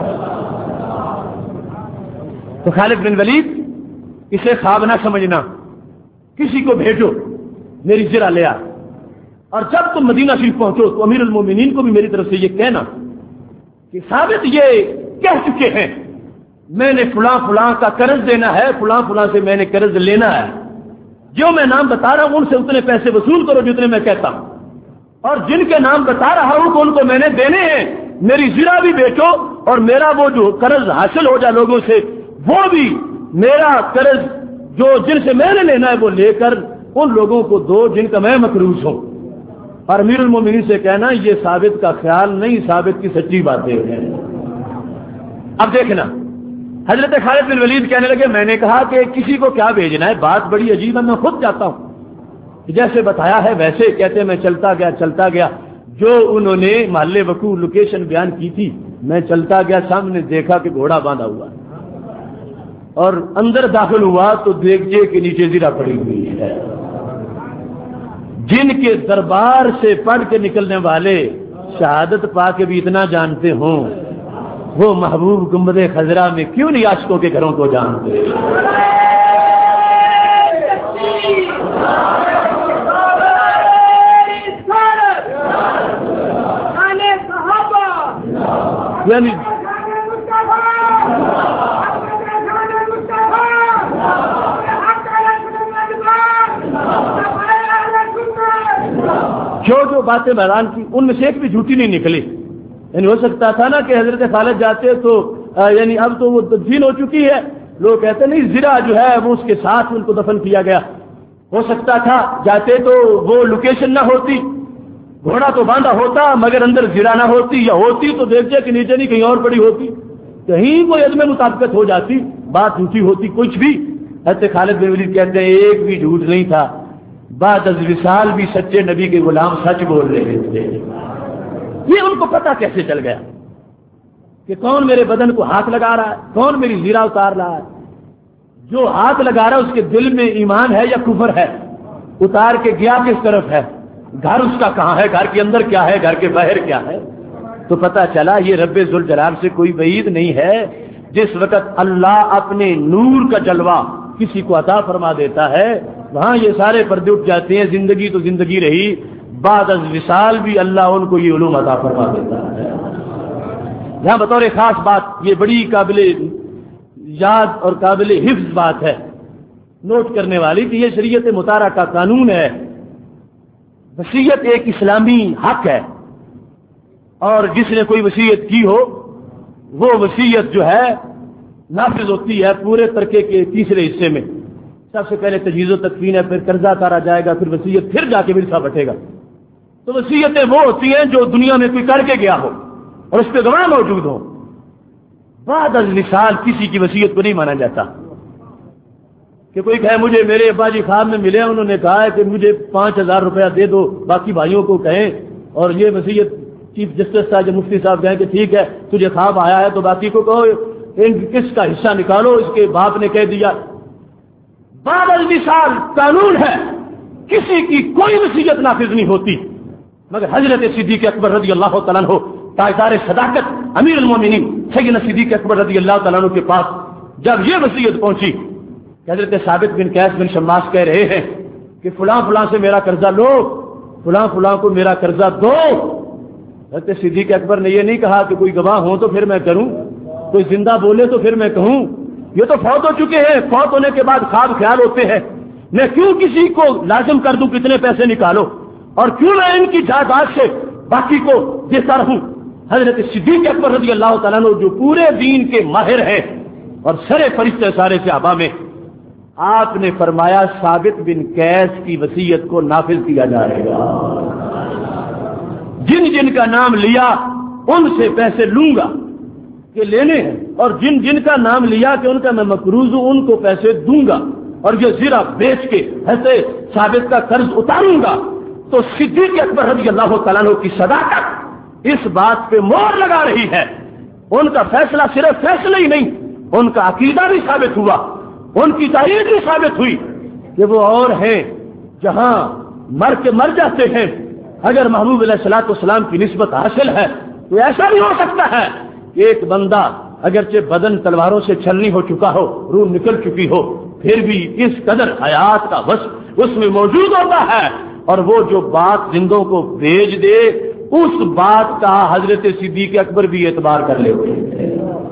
S2: تو خالد بن ولید اسے خواب نہ سمجھنا، کسی کو بھیجو میری زرہ لے آ، اور جب تم مدینہ شریف پہنچو تو امیر المومنین کو بھی میری طرف سے یہ کہنا کہ ثابت یہ کہہ چکے ہیں میں نے فلاں فلاں کا قرض دینا ہے، فلاں فلاں سے میں نے قرض لینا ہے، جو میں نام بتا رہا ہوں ان سے اتنے پیسے وصول کرو جتنے میں کہتا ہوں، اور جن کے نام بتا رہا ہوں کہ ان کو میں نے دینے ہیں، میری زرہ بھی بیچو اور میرا وہ جو قرض حاصل ہو جائے لوگوں سے وہ بھی میرا قرض جو جن سے میں نے لینا ہے وہ لے کر ان لوگوں کو دو جن کا میں مقروض ہوں۔ اور امیر المومنین سے کہنا یہ ثابت کا خیال نہیں، ثابت کی سچی باتیں ہیں۔ اب دیکھنا حضرت خالد بن ولید کہنے لگے میں نے کہا کہ کسی کو کیا بھیجنا ہے، بات بڑی عجیب ہے، میں خود جاتا ہوں، جیسے بتایا ہے ویسے کہتے میں چلتا گیا جو انہوں نے محل وقوع لوکیشن بیان کی تھی، میں چلتا گیا، سامنے دیکھا کہ گھوڑا باندھا ہوا ہے، اور اندر داخل ہوا تو دیگچے کے نیچے زرہ پڑی ہوئی ہے۔ جن کے دربار سے پڑھ کے نکلنے والے شہادت پا کے بھی اتنا جانتے ہوں، وہ محبوب گنبد خضرا میں کیوں نہیں عاشقوں کے گھروں کو جانتے؟ یعنی جو باتیں بیان کی ان میں سے ایک بھی جھوٹی نہیں نکلی۔ یعنی ہو سکتا تھا نا کہ حضرت خالد جاتے تو یعنی اب تو وہ تدفین ہو چکی ہے، لوگ کہتے نہیں زرہ جو ہے وہ اس کے ساتھ ان کو دفن کیا گیا، ہو سکتا تھا جاتے تو وہ لوکیشن نہ ہوتی، گھوڑا تو باندھا ہوتا مگر اندر زرہ نہ ہوتی، یا ہوتی تو دیگچے کے نیچے نہیں کہیں اور پڑی ہوتی۔ کہیں کوئی عدم مطابقت ہو جاتی، بات جھوٹی ہوتی، کچھ بھی، حضرت خالد بن ولید کہتے ہیں ایک بھی جھوٹ نہیں تھا، بعد از وصال بھی سچے نبی کے غلام سچ بول رہے تھے۔ یہ ان کو پتہ کیسے چل گیا کہ کون میرے بدن کو ہاتھ لگا رہا ہے، کون میری زیرہ اتار رہا ہے؟ جو ہاتھ لگا رہا ہے اس کے دل میں ایمان ہے یا کفر ہے؟ اتار کے گیا کس طرف ہے؟ گھر اس کا کہاں ہے؟ گھر کے اندر کیا ہے؟ گھر کے باہر کیا ہے؟ تو پتہ چلا یہ رب ذوالجلال سے کوئی بعید نہیں ہے۔ جس وقت اللہ اپنے نور کا جلوہ کسی کو عطا فرما دیتا ہے وہاں یہ سارے پردے اٹھ جاتے ہیں، زندگی تو زندگی رہی، بعد از وصال بھی اللہ ان کو یہ علوم عطا فرما دیتا ہے۔ یہاں بطور خاص بات، یہ بڑی قابل یاد اور قابل حفظ بات ہے نوٹ کرنے والی کہ یہ شریعت مطہرہ کا قانون ہے۔ وصیت ایک اسلامی حق ہے، اور جس نے کوئی وصیت کی ہو وہ وصیت جو ہے نافذ ہوتی ہے پورے ترکے کے تیسرے حصے میں۔ سب سے پہلے تجہیز و تکفین ہے، پھر قرضہ اتارا جائے گا، پھر وصیت، پھر جا کے ورثہ بٹے گا۔ تو وصیتیں وہ ہوتی ہیں جو دنیا میں کوئی کر کے گیا ہو اور اس پہ گواہ موجود ہو۔ بعد از وصال کسی کی وصیت کو نہیں مانا جاتا کہ کوئی کہے مجھے میرے ابا جی خواب میں ملے، انہوں نے کہا ہے کہ مجھے 5000 روپیہ دے دو، باقی بھائیوں کو کہیں، اور یہ وصیت چیف جسٹس صاحب یا مفتی صاحب کہیں کہ ٹھیک ہے تجھے خواب آیا ہے تو باقی کو کہو ان کس کا حصہ نکالو، اس کے باپ نے کہہ دیا۔ بعد از وصال قانون ہے، کسی کی کوئی وصیت نافذ نہیں ہوتی مگر حضرت صدیق اکبر رضی اللہ تعالیٰ عنہ تاجدار صداقت امیر المومنین سیدنا صدیق اکبر رضی اللہ تعالیٰ عنہ کے پاس جب یہ وصیت پہنچی کہ حضرت ثابت بن قیس بن شماس کہہ رہے ہیں کہ فلاں فلاں سے میرا قرضہ لو، فلاں فلاں کو میرا قرضہ دو، حضرت صدیق اکبر نے یہ نہیں کہا کہ کوئی گواہ ہو تو پھر میں کروں، کوئی زندہ بولے تو پھر میں کہوں، یہ تو فوت ہو چکے ہیں، فوت ہونے کے بعد خواب خیال ہوتے ہیں، میں کیوں کسی کو لازم کر دوں کتنے پیسے نکالو، اور کیوں میں ان کی جائیداد سے باقی کو دیتا رہوں۔ حضرت صدیق اکبر رضی اللہ تعالیٰ عنہ جو پورے دین کے ماہر ہیں اور سرے فرشتے سارے صحابہ میں، آپ نے فرمایا ثابت بن قیس کی وصیت کو نافذ کیا جائے گا، جن جن کا نام لیا ان سے پیسے لوں گا کہ لینے ہیں، اور جن جن کا نام لیا کہ ان کا میں مقروض ہوں ان کو پیسے دوں گا، اور یہ زرہ بیچ کے ایسے ثابت کا قرض اتاروں گا۔ تو صدیق اکبر رضی اللہ تعالیٰ عنہ کی صداقت اس بات پہ مہر لگا رہی ہے۔ ان کا فیصلہ صرف فیصلہ ہی نہیں، ان کا عقیدہ بھی ثابت ہوا، ان کی تائید بھی ثابت ہوئی کہ وہ اور ہیں جہاں مر کے مر جاتے ہیں۔ اگر محبوب علیہ الصلوۃ والسلام کی نسبت حاصل ہے تو ایسا بھی ہو سکتا ہے کہ ایک بندہ اگرچہ بدن تلواروں سے چھلنی ہو چکا ہو، روح نکل چکی ہو، پھر بھی اس قدر حیات کا وصف اس میں موجود ہوتا ہے، اور وہ جو بات زندوں کو بھیج دے اس بات کا حضرت صدیق اکبر بھی اعتبار کر لیتے ہیں۔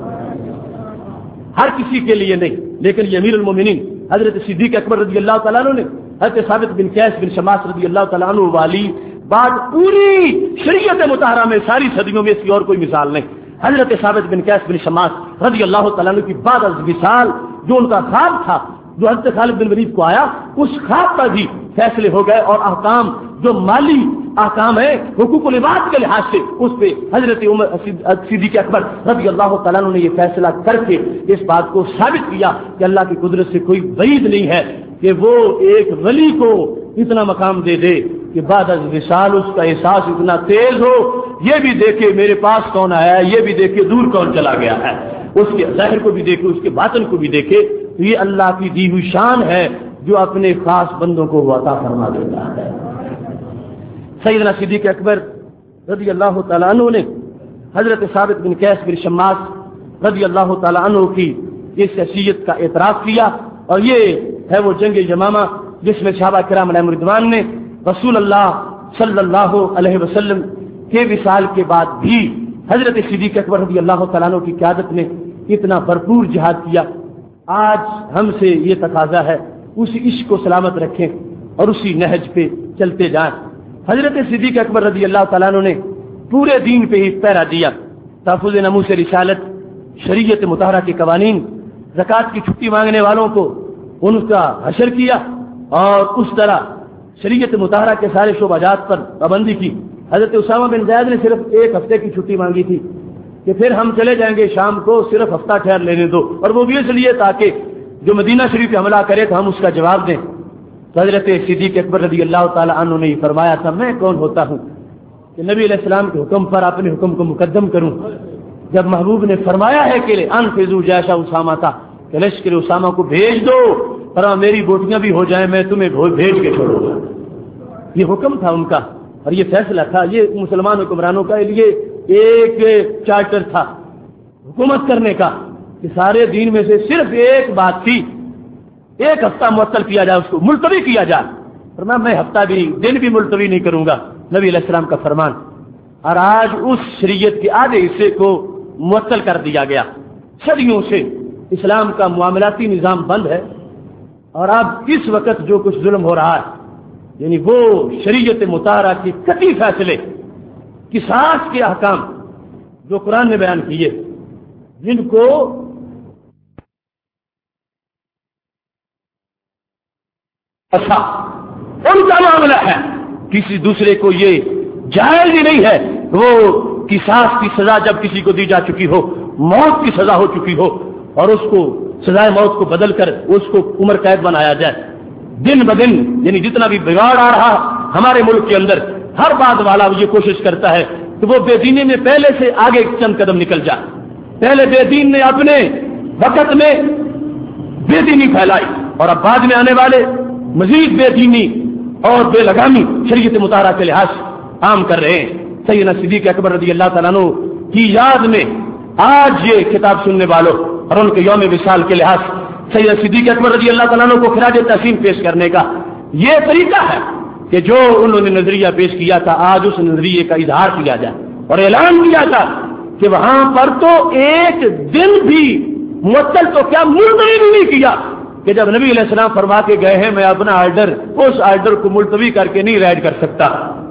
S2: ہر کسی کے لیے نہیں، لیکن یہ امیر المومنین حضرت صدیق اکبر رضی اللہ تعالیٰ عنہ نے حضرت ثابت بن قیس بن شماس رضی اللہ تعالیٰ عنہ والی بات پوری شریعت مطہرہ میں ساری صدیوں میں اس کی اور کوئی مثال نہیں۔ حضرت ثابت بن قیس بن شماس رضی اللہ تعالیٰ عنہ کی بعد از وصال جو ان کا خواب تھا جو حضرت خالد بن ولید کو آیا، اس خواب پر بھی فیصلے ہو گئے، اور احکام جو مالی احکام ہے حقوق العباد کے لحاظ سے اس پہ حضرت صدیق اکبر رضی اللہ تعالیٰ عنہ نے یہ فیصلہ کر کے اس بات کو ثابت کیا کہ اللہ کی قدرت سے کوئی بعید نہیں ہے کہ وہ ایک ولی کو اتنا مقام دے دے کہ بعد از وصال اس کا احساس اتنا تیز ہو، یہ بھی دیکھے میرے پاس کون آیا ہے، یہ بھی دیکھے دور کون چلا گیا ہے، اس کے ظاہر کو بھی دیکھے، اس کے باطن کو بھی دیکھے۔ تو یہ اللہ کی دی ہوئی شان ہے جو اپنے خاص بندوں کو عطا فرما دیتا ہے۔ سیدنا صدیق اکبر رضی اللہ تعالیٰ عنہ نے حضرت ثابت بن قیس بن شماس رضی اللہ تعالیٰ عنہ کی اس حیثیت کا اعتراف کیا، اور یہ ہے وہ جنگ یمامہ جس میں صحابہ کرام علیہم رضوان نے رسول اللہ صلی اللہ علیہ وسلم کے وصال کے بعد بھی حضرت صدیق اکبر رضی اللہ تعالیٰ عنہ کی قیادت میں اتنا بھرپور جہاد کیا۔ آج ہم سے یہ تقاضا ہے اسی عشق کو سلامت رکھیں اور اسی نہج پہ چلتے جائیں۔ حضرت صدیق اکبر رضی اللہ تعالیٰ عنہ نے پورے دین پہ ہی پہرا دیا، تحفظ ناموس رسالت، شریعت مطہرہ کے قوانین، زکوٰۃ کی چھٹی مانگنے والوں کو ان کا حشر کیا، اور اس طرح شریعت مطہرہ کے سارے شعبہ جات پر پابندی کی۔ حضرت اسامہ بن زید نے صرف 1 ہفتے کی چھٹی مانگی تھی، کہ پھر ہم چلے جائیں گے شام کو، صرف ہفتہ ٹھہر لینے دو، اور وہ بھی اس لیے تاکہ جو مدینہ شریف پہ حملہ کرے تو ہم اس کا جواب دیں۔ تو حضرت صدیق اکبر رضی اللہ تعالی عنہ نے فرمایا تھا میں کون ہوتا ہوں کہ نبی علیہ السلام کے حکم پر اپنے حکم کو مقدم کروں۔ جب محبوب نے فرمایا ہے کہ انفذوا جیش اسامہ تھا کہ لشکر اسامہ کو بھیج دو، فرمایا میری بوٹیاں بھی ہو جائیں میں تمہیں بھیج کے چھوڑوں گا۔ یہ حکم تھا ان کا اور یہ فیصلہ تھا، یہ مسلمان حکمرانوں کا لیے ایک چارٹر تھا حکومت کرنے کا کہ سارے دین میں سے صرف ایک بات تھی، ایک ہفتہ معطل کیا جائے، اس کو ملتوی کیا جائے۔ فرمایا میں ہفتہ بھی دن بھی ملتوی نہیں کروں گا، نبی علیہ السلام کا فرمان۔ اور آج اس شریعت کے آدھے حصے کو معطل کر دیا گیا، صدیوں سے اسلام کا معاملاتی نظام بند ہے، اور اب اس وقت جو کچھ ظلم ہو رہا ہے یعنی وہ شریعت مطہرہ کی قطعی فیصلے، قصاص کے احکام جو قرآن نے بیان کیے، جن کو اچھا ان کا معاملہ ہے، کسی دوسرے کو یہ جائز ہی نہیں ہے وہ قصاص کی سزا جب کسی کو دی جا چکی ہو، موت کی سزا ہو چکی ہو، اور اس کو سزائے موت کو بدل کر اس کو عمر قید بنایا جائے۔ دن بدن یعنی جتنا بھی بگاڑ آ رہا ہمارے ملک کے اندر، ہر بات والا یہ کوشش کرتا ہے کہ وہ بے دینی میں پہلے سے آگے چند قدم نکل جائے۔ پہلے بے دین نے اپنے وقت میں بے دینی پھیلائی، اور اب بعد میں آنے والے مزید بے دینی اور بے لگامی شریعت مطہرہ کے لحاظ عام کر رہے ہیں۔ سیدنا صدیق اکبر رضی اللہ تعالیٰ عنہ کی یاد میں آج یہ کتاب سننے والوں اور ان کے یوم وصال کے لحاظ سیدنا صدیق اکبر رضی اللہ تعالیٰ عنہ کو خراج تحسین پیش کرنے کا یہ طریقہ ہے کہ جو انہوں نے نظریہ پیش کیا تھا آج اس نظریے کا اظہار کیا جائے، اور اعلان کیا تھا کہ وہاں پر تو ایک دن بھی معطل تو کیا ملتوی بھی نہیں کیا، کہ جب نبی علیہ السلام فرما کے گئے ہیں میں اپنا آرڈر اس آرڈر کو ملتوی کر کے نہیں رائڈ کر سکتا۔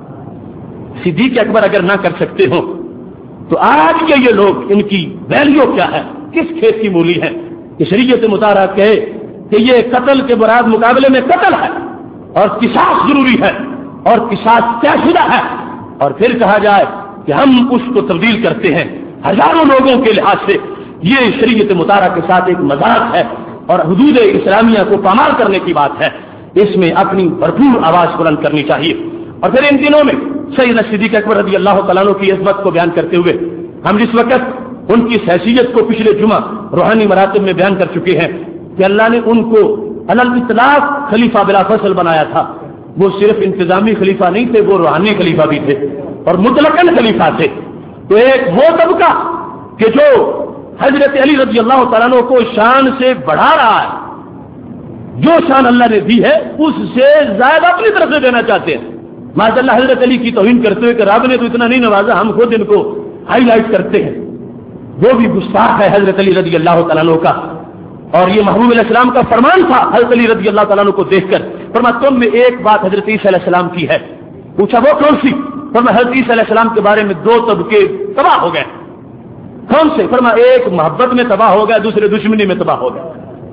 S2: صدیق اکبر اگر نہ کر سکتے ہو تو آج کے یہ لوگ ان کی ویلیو کیا ہے، کس کھیت کی مولی ہے کہ شریعت مطہرہ کہے کہ یہ قتل کے برابر مقابلے میں قتل ہے اور قصاص ضروری ہے اور قصاص طے شدہ ہے، اور پھر کہا جائے کہ ہم اس کو تبدیل کرتے ہیں ہزاروں لوگوں کے لحاظ سے۔ یہ شریعت مطہرہ کے ساتھ ایک مذاق ہے اور حدود اسلامیہ کو پامال کرنے کی بات ہے، اس میں اپنی بھرپور آواز بلند کرنی چاہیے۔ اور پھر ان دنوں میں سیدنا صدیق اکبر رضی اللہ تعالیٰ عنہ کی عظمت کو بیان کرتے ہوئے ہم جس وقت ان کی حیثیت کو پچھلے جمعہ روحانی مراتب میں بیان کر چکے ہیں کہ اللہ نے ان کو علی الاطلاق خلیفہ بلا فصل بنایا تھا، وہ صرف انتظامی خلیفہ نہیں تھے، وہ روحانی خلیفہ بھی تھے اور مطلقاً خلیفہ تھے۔ تو ایک وہ طبقہ کہ جو حضرت علی رضی اللہ تعالیٰ عنہ کو شان سے بڑھا رہا ہے، جو شان اللہ نے دی ہے اس سے زیادہ اپنی طرف سے دینا چاہتے ہیں۔ ماشاء اللہ حضرت علی کی توہین کرتے ہوئے کہ رب نے تو اتنا نہیں نوازا، ہم خود ان کو ہائی لائٹ کرتے ہیں، وہ بھی گستاخ ہے حضرت علی رضی اللہ تعالیٰ عنہ کا۔ اور یہ محبوب علیہ السلام کا فرمان تھا حضرت علی رضی اللہ تعالیٰ عنہ کو دیکھ کر، فرمایا تم میں ایک بات حضرت عیسیٰ علیہ السلام کی ہے۔ پوچھا وہ کون سی؟ فرمایا حضرت عیسیٰ علیہ السلام کے بارے میں دو طبقے تباہ ہو گئے۔ کون سے؟ فرمایا ایک محبت میں تباہ ہو گیا، دوسرے دشمنی میں تباہ ہو گیا۔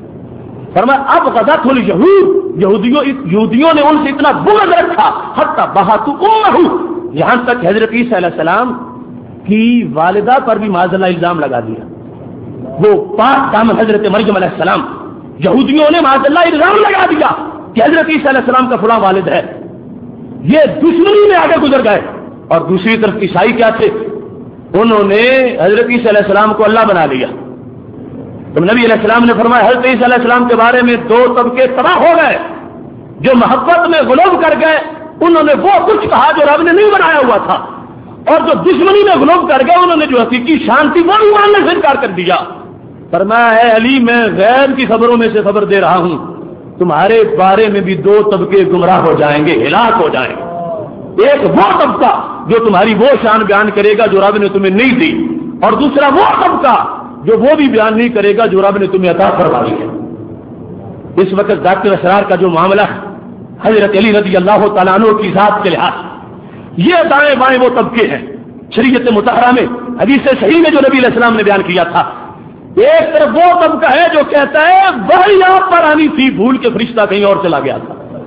S2: فرمایا اب غدت الیہود، یہودیوں نے ان سے اتنا بغض رکھا حتی بہاتوا امہ، یہاں تک حضرت عیسیٰ علیہ السلام کی والدہ پر بھی معاذ اللہ الزام لگا دیا۔ وہ پاک دامن حضرت مریم علیہ السلام، یہودیوں نے معاذ اللہ الزام لگا دیا کہ حضرت عیسیٰ علیہ السلام کا فلاں والد ہے، یہ دشمنی میں آگے گزر گئے۔ اور دوسری طرف عیسائی کیا تھے؟ انہوں نے حضرت عیسیٰ علیہ السلام کو اللہ بنا لیا۔ تو نبی علیہ السلام نے فرمایا حضرت عیسیٰ علیہ السلام کے بارے میں دو طبقے تباہ ہو گئے، جو محبت میں غلو کر گئے انہوں نے وہ کچھ کہا جو رب نے نہیں بنایا ہوا تھا، اور جو دشمنی میں غلو کر گئے انہوں نے جو حقیقی شانتی وہ بھی ماننے سے انکار کر دیا۔ فرمایا ہے علی میں غیر کی خبروں میں سے خبر دے رہا ہوں، تمہارے بارے میں بھی دو طبقے گمراہ ہو جائیں گے، ہلاک ہو جائیں گے۔ ایک وہ طبقہ جو تمہاری وہ شان بیان کرے گا جو رب نے تمہیں نہیں دی، اور دوسرا وہ طبقہ جو وہ بھی بیان نہیں کرے گا جو رب نے تمہیں عطا فرمائی ہے۔ اس وقت ذات اسرار کا جو معاملہ ہے حضرت علی رضی اللہ تعالیٰ عنہ کی ذات کے لحاظ، یہ دائیں بائیں وہ طبقے ہیں شریعت مطہرہ میں حدیث صحیح میں جو نبی علیہ السلام نے بیان کیا تھا۔ ایک طرف وہ طبقہ ہے جو کہتا ہے وہی آپ پر آنی تھی، بھول کے فرشتہ کہیں اور چلا گیا تھا،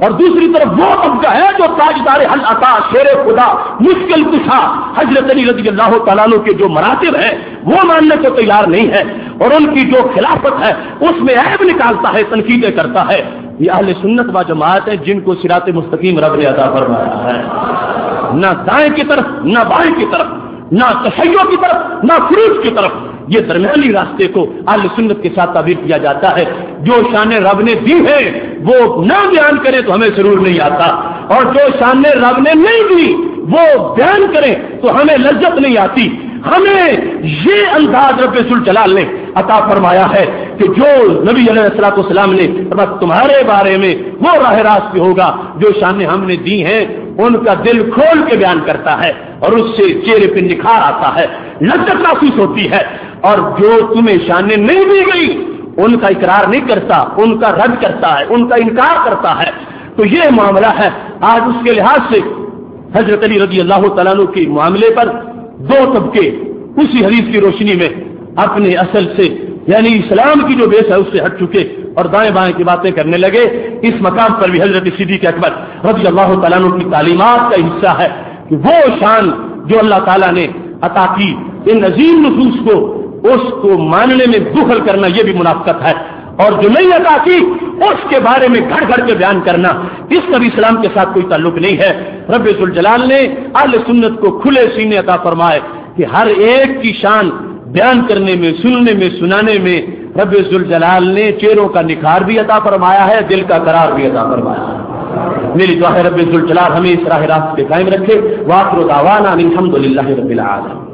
S2: اور دوسری طرف وہ طبقہ ہے جو تاجدار حل عطا شیر خدا مشکل کشا حضرت علی رضی اللہ تعالیٰ عنہ کے جو مراتب ہیں وہ ماننے کو تیار نہیں ہے، اور ان کی جو خلافت ہے اس میں عیب نکالتا ہے، تنقیدیں کرتا ہے۔ یہ اہل سنت و جماعت ہے جن کو صراط مستقیم رب نے عطا فرمایا ہے، نہ دائیں کی طرف نہ بائیں کی طرف، نہ تشیع کی طرف نہ فروج کی طرف، یہ درمیانی راستے کو اہل سنت کے ساتھ تعبیر کیا جاتا ہے۔ جو شان رب نے دی ہے وہ نہ بیان کرے تو ہمیں ضرور نہیں آتا، اور جو شان رب نے نہیں دی وہ بیان کریں تو ہمیں لذت نہیں آتی۔ ہمیں یہ انداز رب ذوالجلال نے عطا فرمایا ہے کہ جو نبی علیہ الصلوۃ والسلام نے تمہارے بارے میں وہ راہ راست ہوگا جو شانیں ہم نے دی ہیں ان کا دل کھول کے بیان کرتا ہے، اور اس سے چہرے پہ نکھار آتا ہے، لذت محسوس ہوتی ہے۔ اور جو تمہیں شانیں نہیں دی گئی ان کا اقرار نہیں کرتا، ان کا رد کرتا ہے، ان کا انکار کرتا ہے۔ تو یہ معاملہ ہے آج۔ اس کے لحاظ سے حضرت علی رضی اللہ تعالیٰ عنہ کے معاملے پر دو طبقے اسی حدیث کی روشنی میں اپنے اصل سے یعنی اسلام کی جو بیس ہے اس سے ہٹ چکے اور دائیں بائیں کی باتیں کرنے لگے۔ اس مقام پر بھی حضرت صدیق اکبر رضی اللہ تعالیٰ عنہ کی تعلیمات کا حصہ ہے کہ وہ شان جو اللہ تعالیٰ نے عطا کی ان عظیم نصوص کو اس کو ماننے میں دخل کرنا یہ بھی منافقت ہے، اور جو نہیں عطا کی اس کے بارے میں گھڑ گھڑ کے بیان کرنا اس کا بھی اسلام کے ساتھ کوئی تعلق نہیں ہے۔ رب ذوالجلال نے اہل سنت کو کھلے سینے عطا فرمائے کہ ہر ایک کی شان بیان کرنے میں، سننے میں، سنانے میں رب ذوالجلال نے چہروں کا نکھار بھی عطا فرمایا ہے، دل کا قرار بھی عطا فرمایا ہے۔ میری دعا ہے رب ذوالجلال ہمیں اس راہ راست پہ قائم رکھے۔ وآخر دعوانا الحمد للہ رب العالمین۔